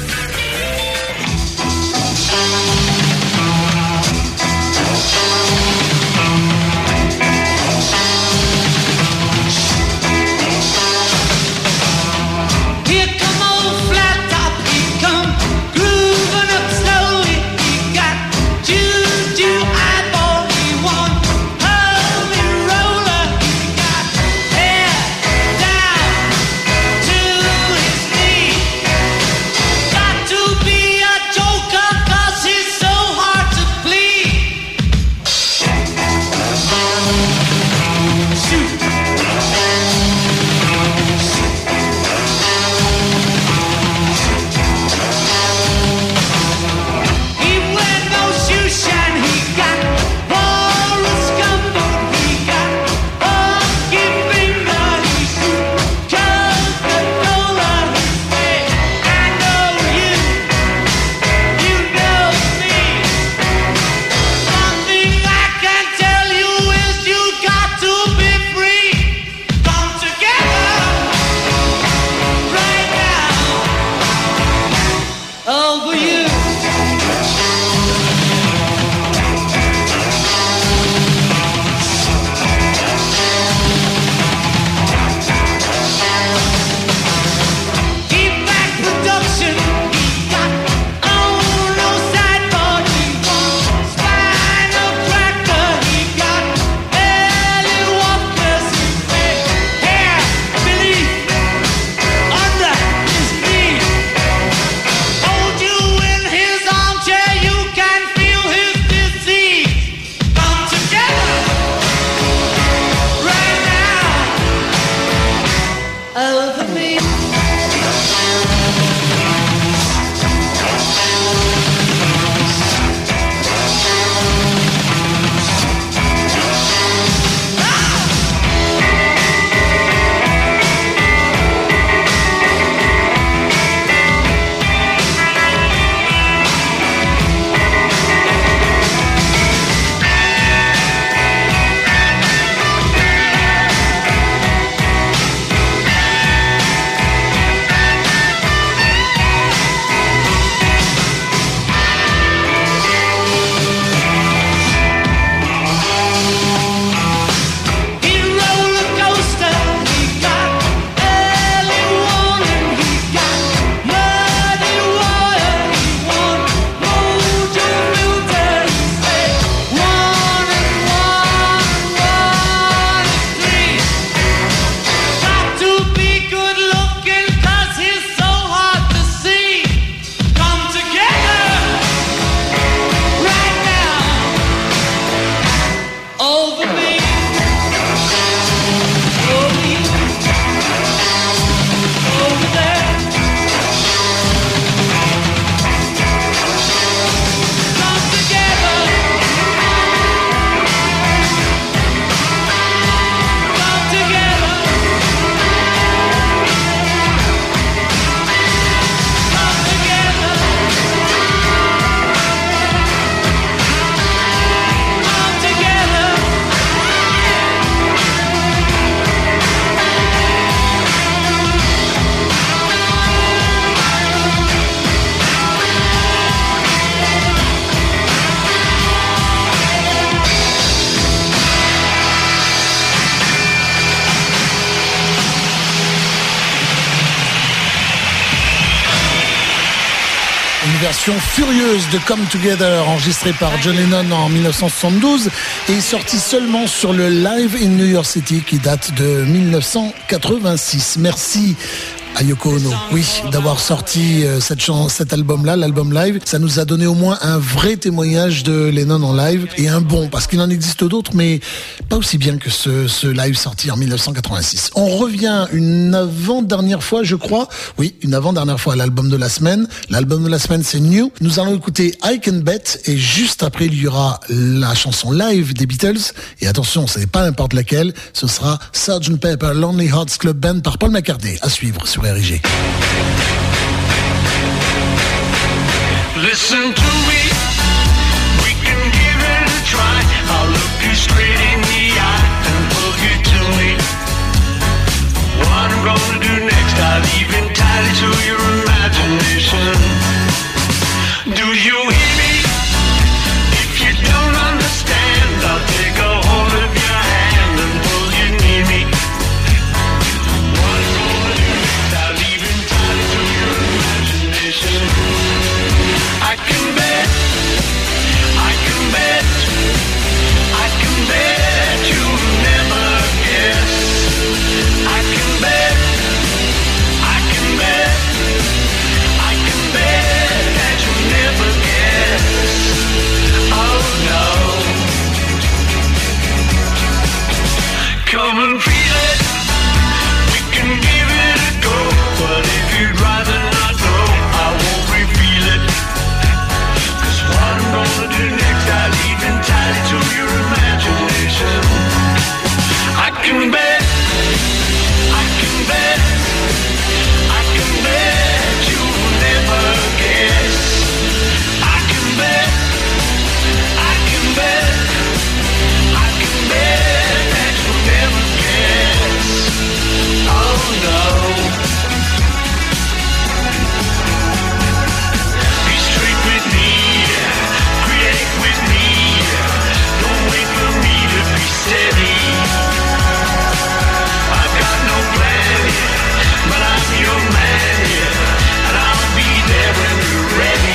Version furieuse de Come Together enregistrée par John Lennon en dix-neuf cent soixante-douze et sortie seulement sur le Live in New York City qui date de dix-neuf cent quatre-vingt-six. Merci à Yoko Ono, oui, d'avoir sorti euh, cette chan- cet album-là, l'album live. Ça nous a donné au moins un vrai témoignage de Lennon en live et un bon, parce qu'il en existe d'autres, mais pas aussi bien que ce, ce live sorti en dix-neuf cent quatre-vingt-six. On revient une avant-dernière fois, je crois, oui, une avant-dernière fois à l'album de la semaine. L'album de la semaine, c'est New. Nous allons écouter I Can Bet et juste après, il y aura la chanson live des Beatles. Et attention, ce n'est pas n'importe laquelle, ce sera sergeant Pepper Lonely Hearts Club Band par Paul McCartney, à suivre sur R I G. Listen to me, we can give it to your imagination. Do you hear me? If you don't understand, I'll take a hold of your hand and pull you near me. What I'm gonna do next, I'll leave entirely to your imagination. I can bet, I can bet, I can bet you'll never guess. I can bet, I can bet, I can bet that you'll never guess. Oh no. Come and feel it, we can give it a go. But if you'd rather not know, I won't reveal it. Cause what I'm gonna do next, I leave entirely to your imagination. I can bet, I can bet, I can bet you'll never guess. I can bet, I can bet, I can bet that you'll never guess. Oh no. Be straight with me, create with me. Don't wait for me to be steady. I've got no plan, but I'm your man, yeah, and I'll be there when you're ready.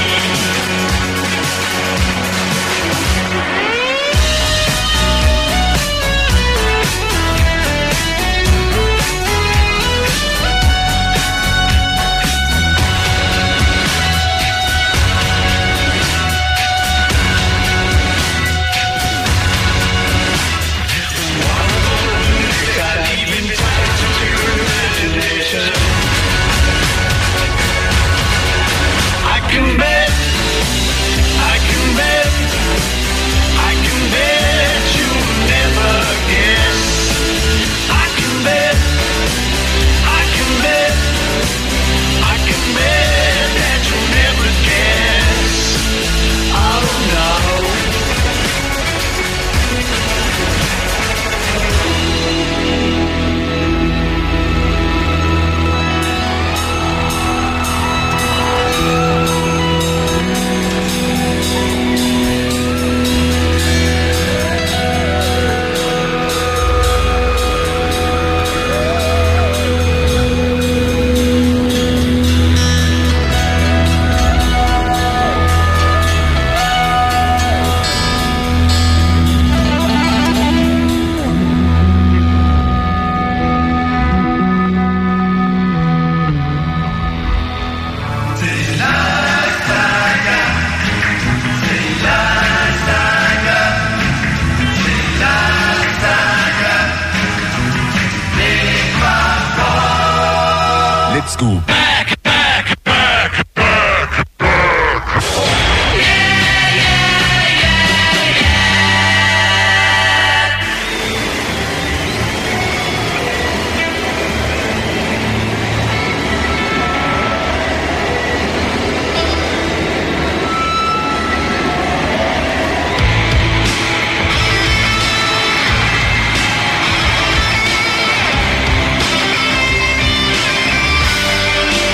I'll even try to your imagination. I can bet, I can bet, I can bet you'll never guess. I can bet, I can bet, I can bet that you'll never guess. Oh no. Let's go. I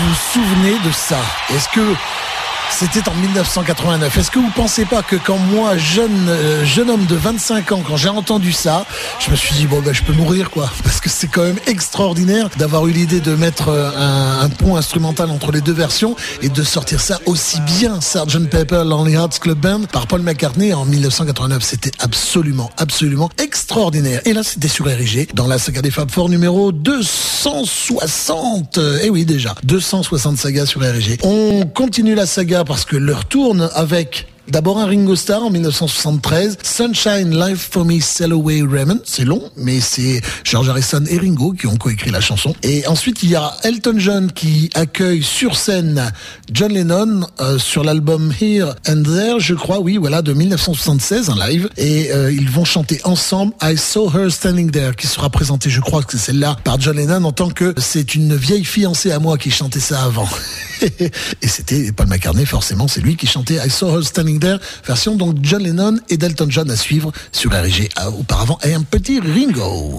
vous vous souvenez de ça? Est-ce que c'était en dix-neuf cent quatre-vingt-neuf. Est-ce que vous pensez pas que quand moi, jeune euh, jeune homme de vingt-cinq ans, quand j'ai entendu ça, je me suis dit bon ben je peux mourir quoi, parce que c'est quand même extraordinaire d'avoir eu l'idée de mettre euh, un, un pont instrumental entre les deux versions et de sortir ça aussi bien, sergeant Pepper Lonely Hearts Club Band par Paul McCartney en dix-neuf cent quatre-vingt-neuf. C'était absolument, absolument extraordinaire. Et là, c'était sur R G dans la saga des Fab Four numéro deux cent soixante. Eh oui, déjà deux cent soixante sagas sur R G. On continue la saga parce que l'heure tourne avec d'abord un Ringo Starr en dix-neuf cent soixante-treize, Sunshine Life for Me Sail Away Raymond, c'est long, mais c'est George Harrison et Ringo qui ont coécrit la chanson. Et ensuite il y a Elton John qui accueille sur scène John Lennon euh, sur l'album Here and There, je crois, oui, voilà, de dix-neuf cent soixante-seize, un live, et euh, ils vont chanter ensemble I Saw Her Standing There, qui sera présentée, je crois que c'est celle-là, par John Lennon, en tant que c'est une vieille fiancée à moi qui chantait ça avant. Et c'était Paul McCartney, forcément, c'est lui qui chantait I Saw Her Standing There, version donc John Lennon et d'Elton John à suivre sur R G euh, auparavant, et un petit Ringo.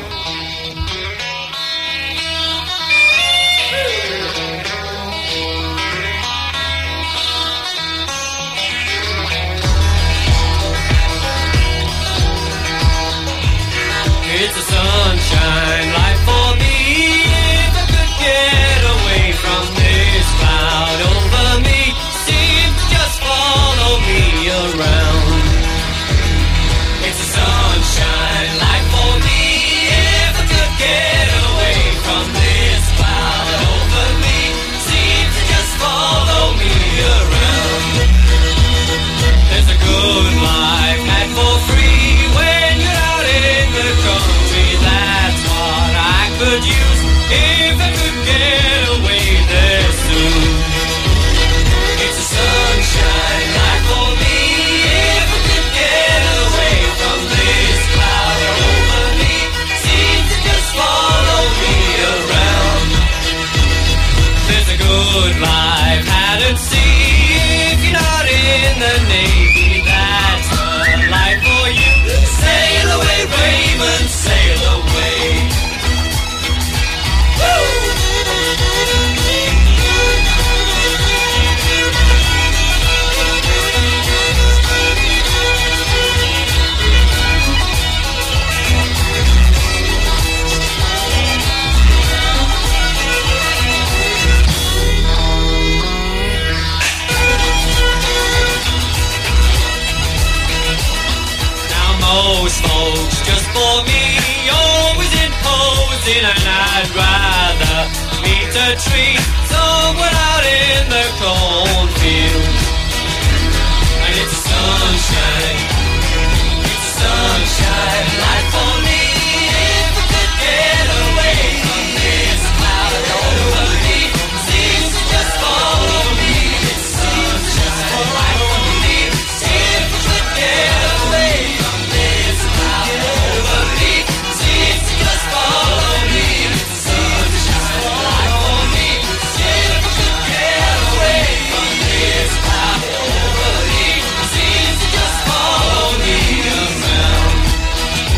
It's a sunshine life for me. If I could get away from this cloud over me, seems to just follow me around. It's a sunshine life for me. If I could get away from this cloud over me, seems to just follow me around. There's a good life had for free when you're out in the country. That's what I could use if I could get away there soon. It's a sunshine life for me. If I could get away from this cloud over me, seems to just follow me around. There's a good life had at sea if you're not in the Navy. That's the life for you. Sail away, Raymond, sail away. Woo! Most folks just for me, always imposing, and I'd rather meet a tree somewhere out in the cornfield. And it's sunshine, it's sunshine life for me. If I could get away from this cloud over me, seems to just follow me. It's sunshine life for me. If I could get away from this cloud over me, seems to just follow me. It's sunshine life for me. If I could get away from this cloud over me, seems to just follow me around.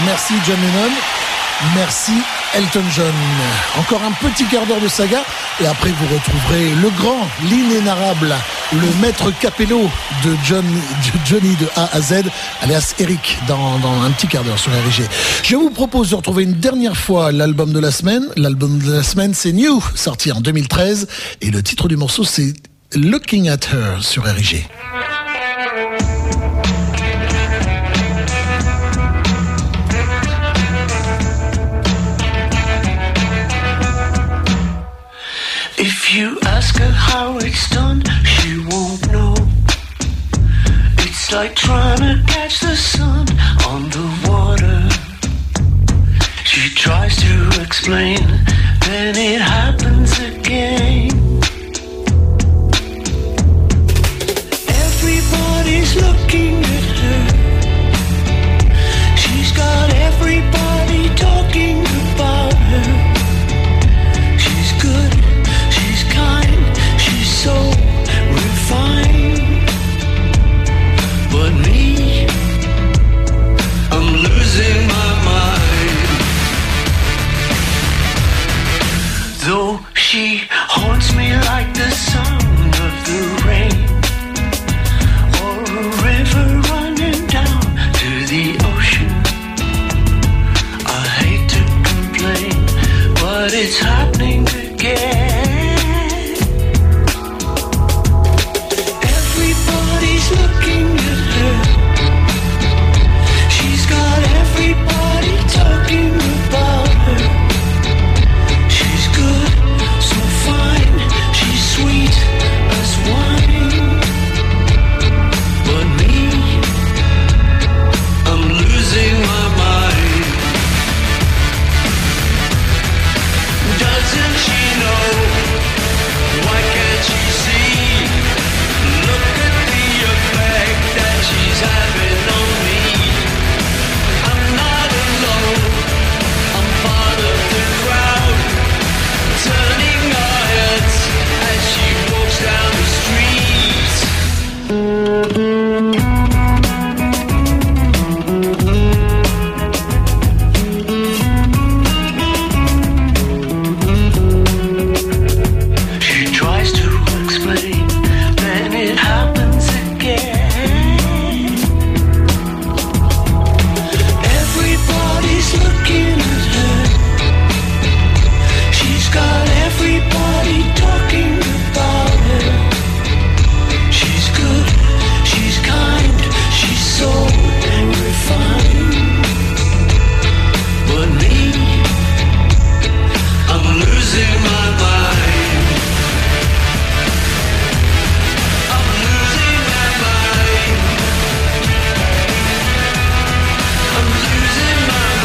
Merci John Lennon. Merci Elton John. Encore un petit quart d'heure de saga et après vous retrouverez le grand, l'inénarrable, le maître Capello de, John, de Johnny de A à Z, alias Eric, dans, dans un petit quart d'heure sur R G. Je vous propose de retrouver une dernière fois l'album de la semaine. L'album de la semaine, c'est New, sorti en deux mille treize et le titre du morceau, c'est Looking at Her sur R G. If you ask her how it's done, she won't know. It's like trying to catch the sun on the water. She tries to explain, then it happens again. Everybody's looking at her. She's got everybody talking about her. She's good. She's so refined, but me, I'm losing my mind. Though she haunts me like the sound of the rain, or a river running down to the ocean. I hate to complain, but it's happening again. Looking at her, she's got everybody talking about her. She's good, so fine, she's sweet as wine. But me, I'm losing my mind. Doesn't she know? Why can't she see? Look at that she's having on me. I'm not alone, I'm part of the crowd, turning our heads as she walks down the streets. She tries to explain, then it happens again. Looking at her, she's got everybody talking about her. She's good, she's kind, she's so refined. But me, I'm losing my mind. I'm losing my mind. I'm losing my mind.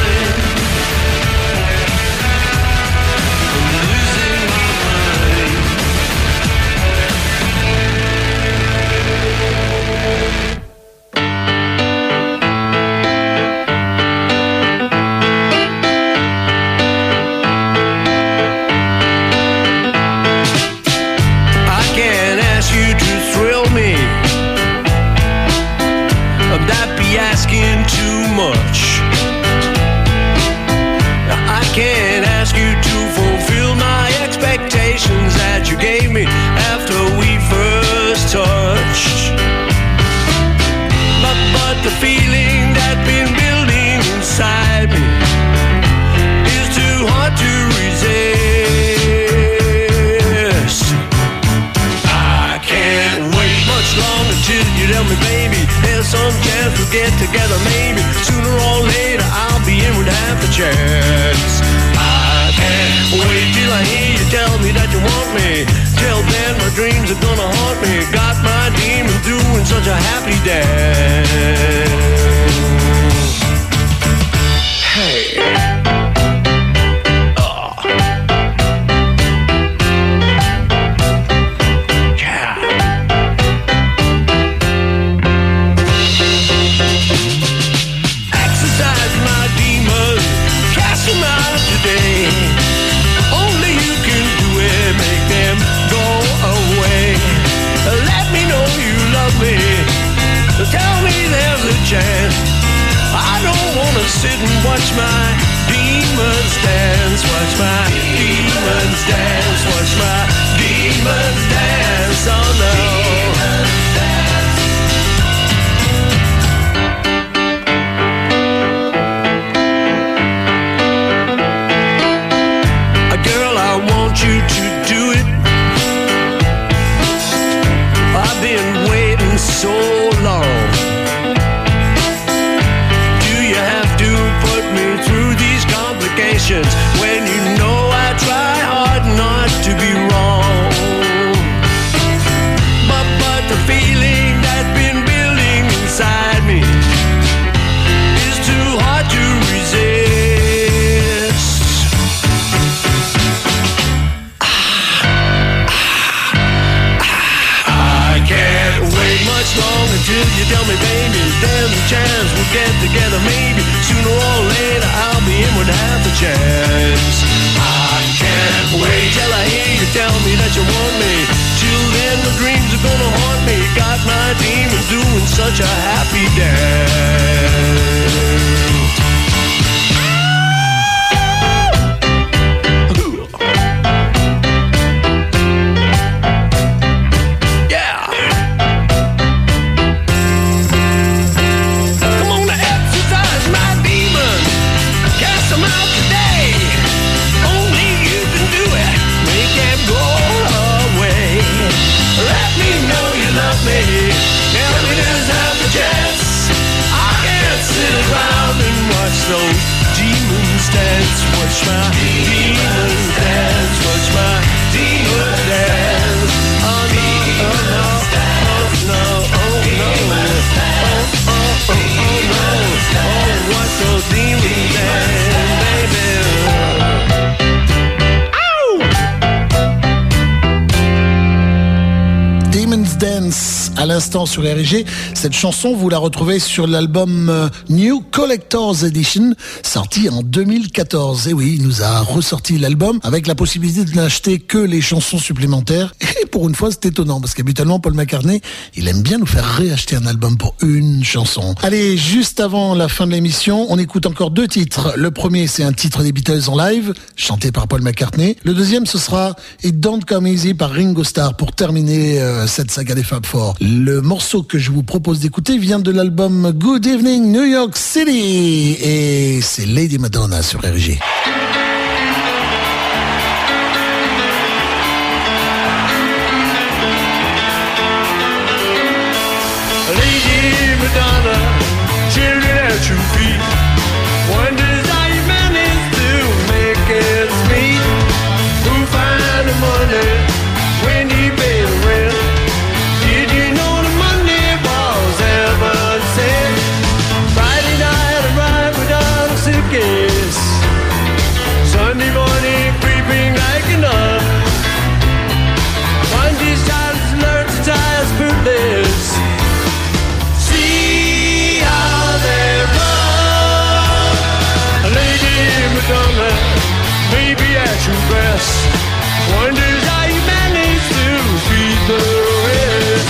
Asking too much. I can't ask you to fulfill my expectations that you gave me after we first touched. But, but the feeling that's been building inside me is too hard to resist. I can't wait much longer till you tell me, baby, there's some chance we'll get together, maybe sooner or later I'll be in with half the chance. I can't wait till I hear you tell me that you want me. Till then my dreams are gonna haunt me. Got my demons doing such a happy dance. Hey. Tell me there's a sit and watch my demons dance, watch my demons dance, watch my demons dance, oh no. Girl, I want you to do it. I've been waiting so long. Do you have to put me through these complications when you know I try hard not to be wrong? But, but the feeling that's been building inside me is too hard to resist. Long until you tell me, baby, there's a chance we'll get together. Maybe sooner or later I'll be in with half a chance. I can't wait till I hear you tell me that you want me. Till then the dreams are gonna haunt me. Got my demons doing such a happy dance. Those demons dance, watch my demons dance, watch my demons dance. Oh no, oh no, oh no, oh no, oh oh oh no, oh watch those demons dance, baby. Ow! Demons Dance à l'instant sur R G. Cette chanson, vous la retrouvez sur l'album New Collector's Edition, sorti en deux mille quatorze. Et oui, il nous a ressorti l'album avec la possibilité de n'acheter que les chansons supplémentaires. Et pour une fois, c'est étonnant, parce qu'habituellement, Paul McCartney, il aime bien nous faire réacheter un album pour une chanson. Allez, juste avant la fin de l'émission, on écoute encore deux titres. Le premier, c'est un titre des Beatles en live, chanté par Paul McCartney. Le deuxième, ce sera It Don't Come Easy par Ringo Starr pour terminer euh, cette saga des Fab Four. Le morceau que je vous propose d'écouter vient de l'album Good Evening New York City et c'est Lady Madonna sur R G. Lady Madonna, children at your feet. One desire man is to make ends meet. Who find the money when you pay the rent? Did you know the money was ever sent? Friday night I ride without a suitcase. Sunday morning creeping like a nun. Monday's child is learned to tie his bootless. See how they run. Lady Madonna, maybe at your best. Wonders how you manage to feed the rest.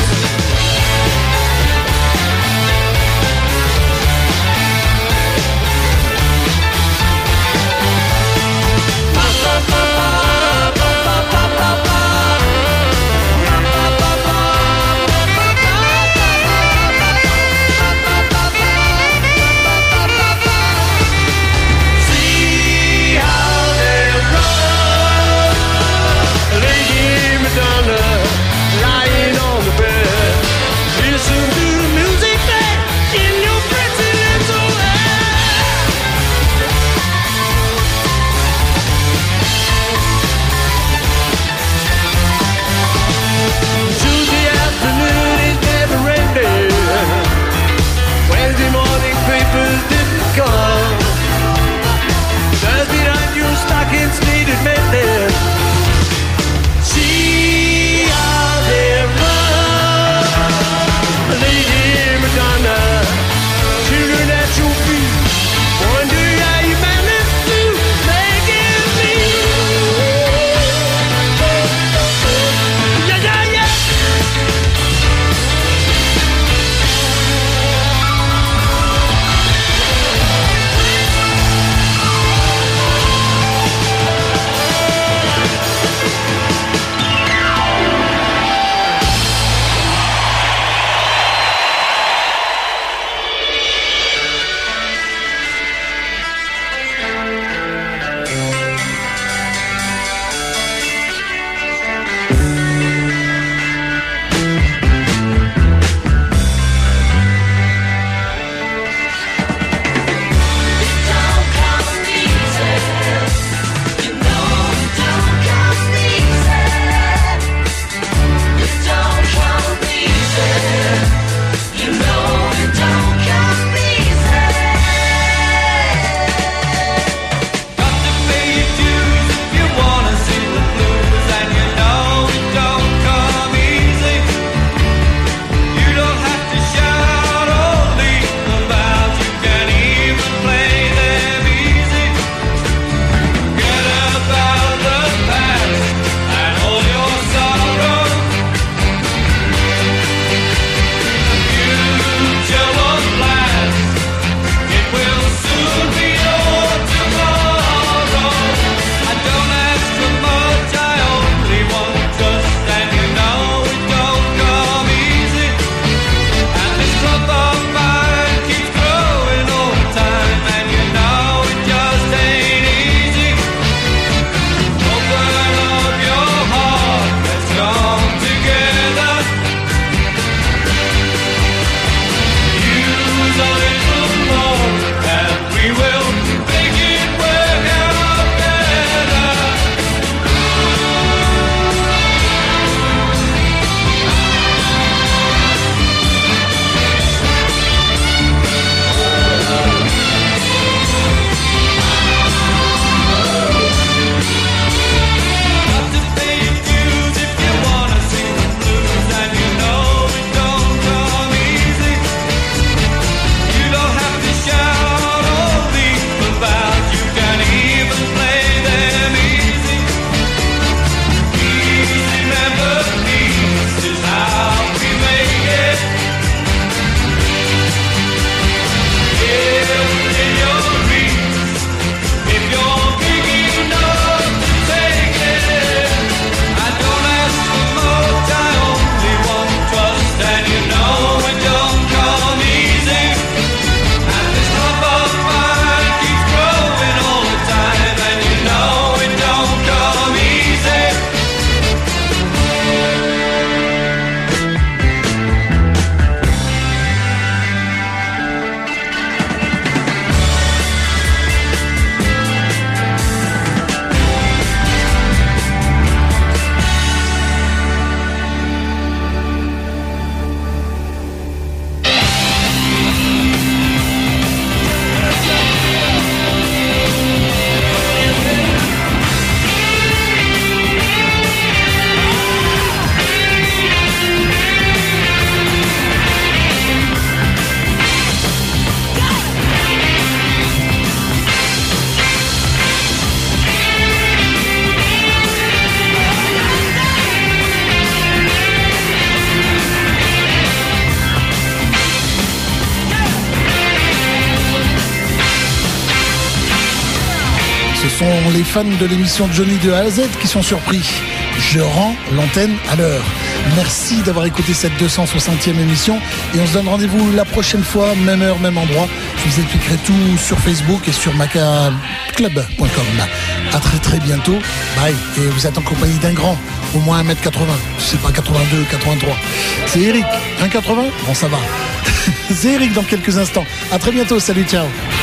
sont les fans de l'émission Johnny de A à Z qui sont surpris. Je rends l'antenne à l'heure. Merci d'avoir écouté cette deux cent soixantième émission et on se donne rendez-vous la prochaine fois, même heure, même endroit. Je vous expliquerai tout sur Facebook et sur maca club point com. À très très bientôt. Bye. Et vous êtes en compagnie d'un grand, au moins un mètre quatre-vingts. C'est pas quatre-vingt-deux, quatre-vingt-trois. C'est Eric. un mètre quatre-vingts? Bon, ça va. C'est Eric dans quelques instants. À très bientôt. Salut, ciao.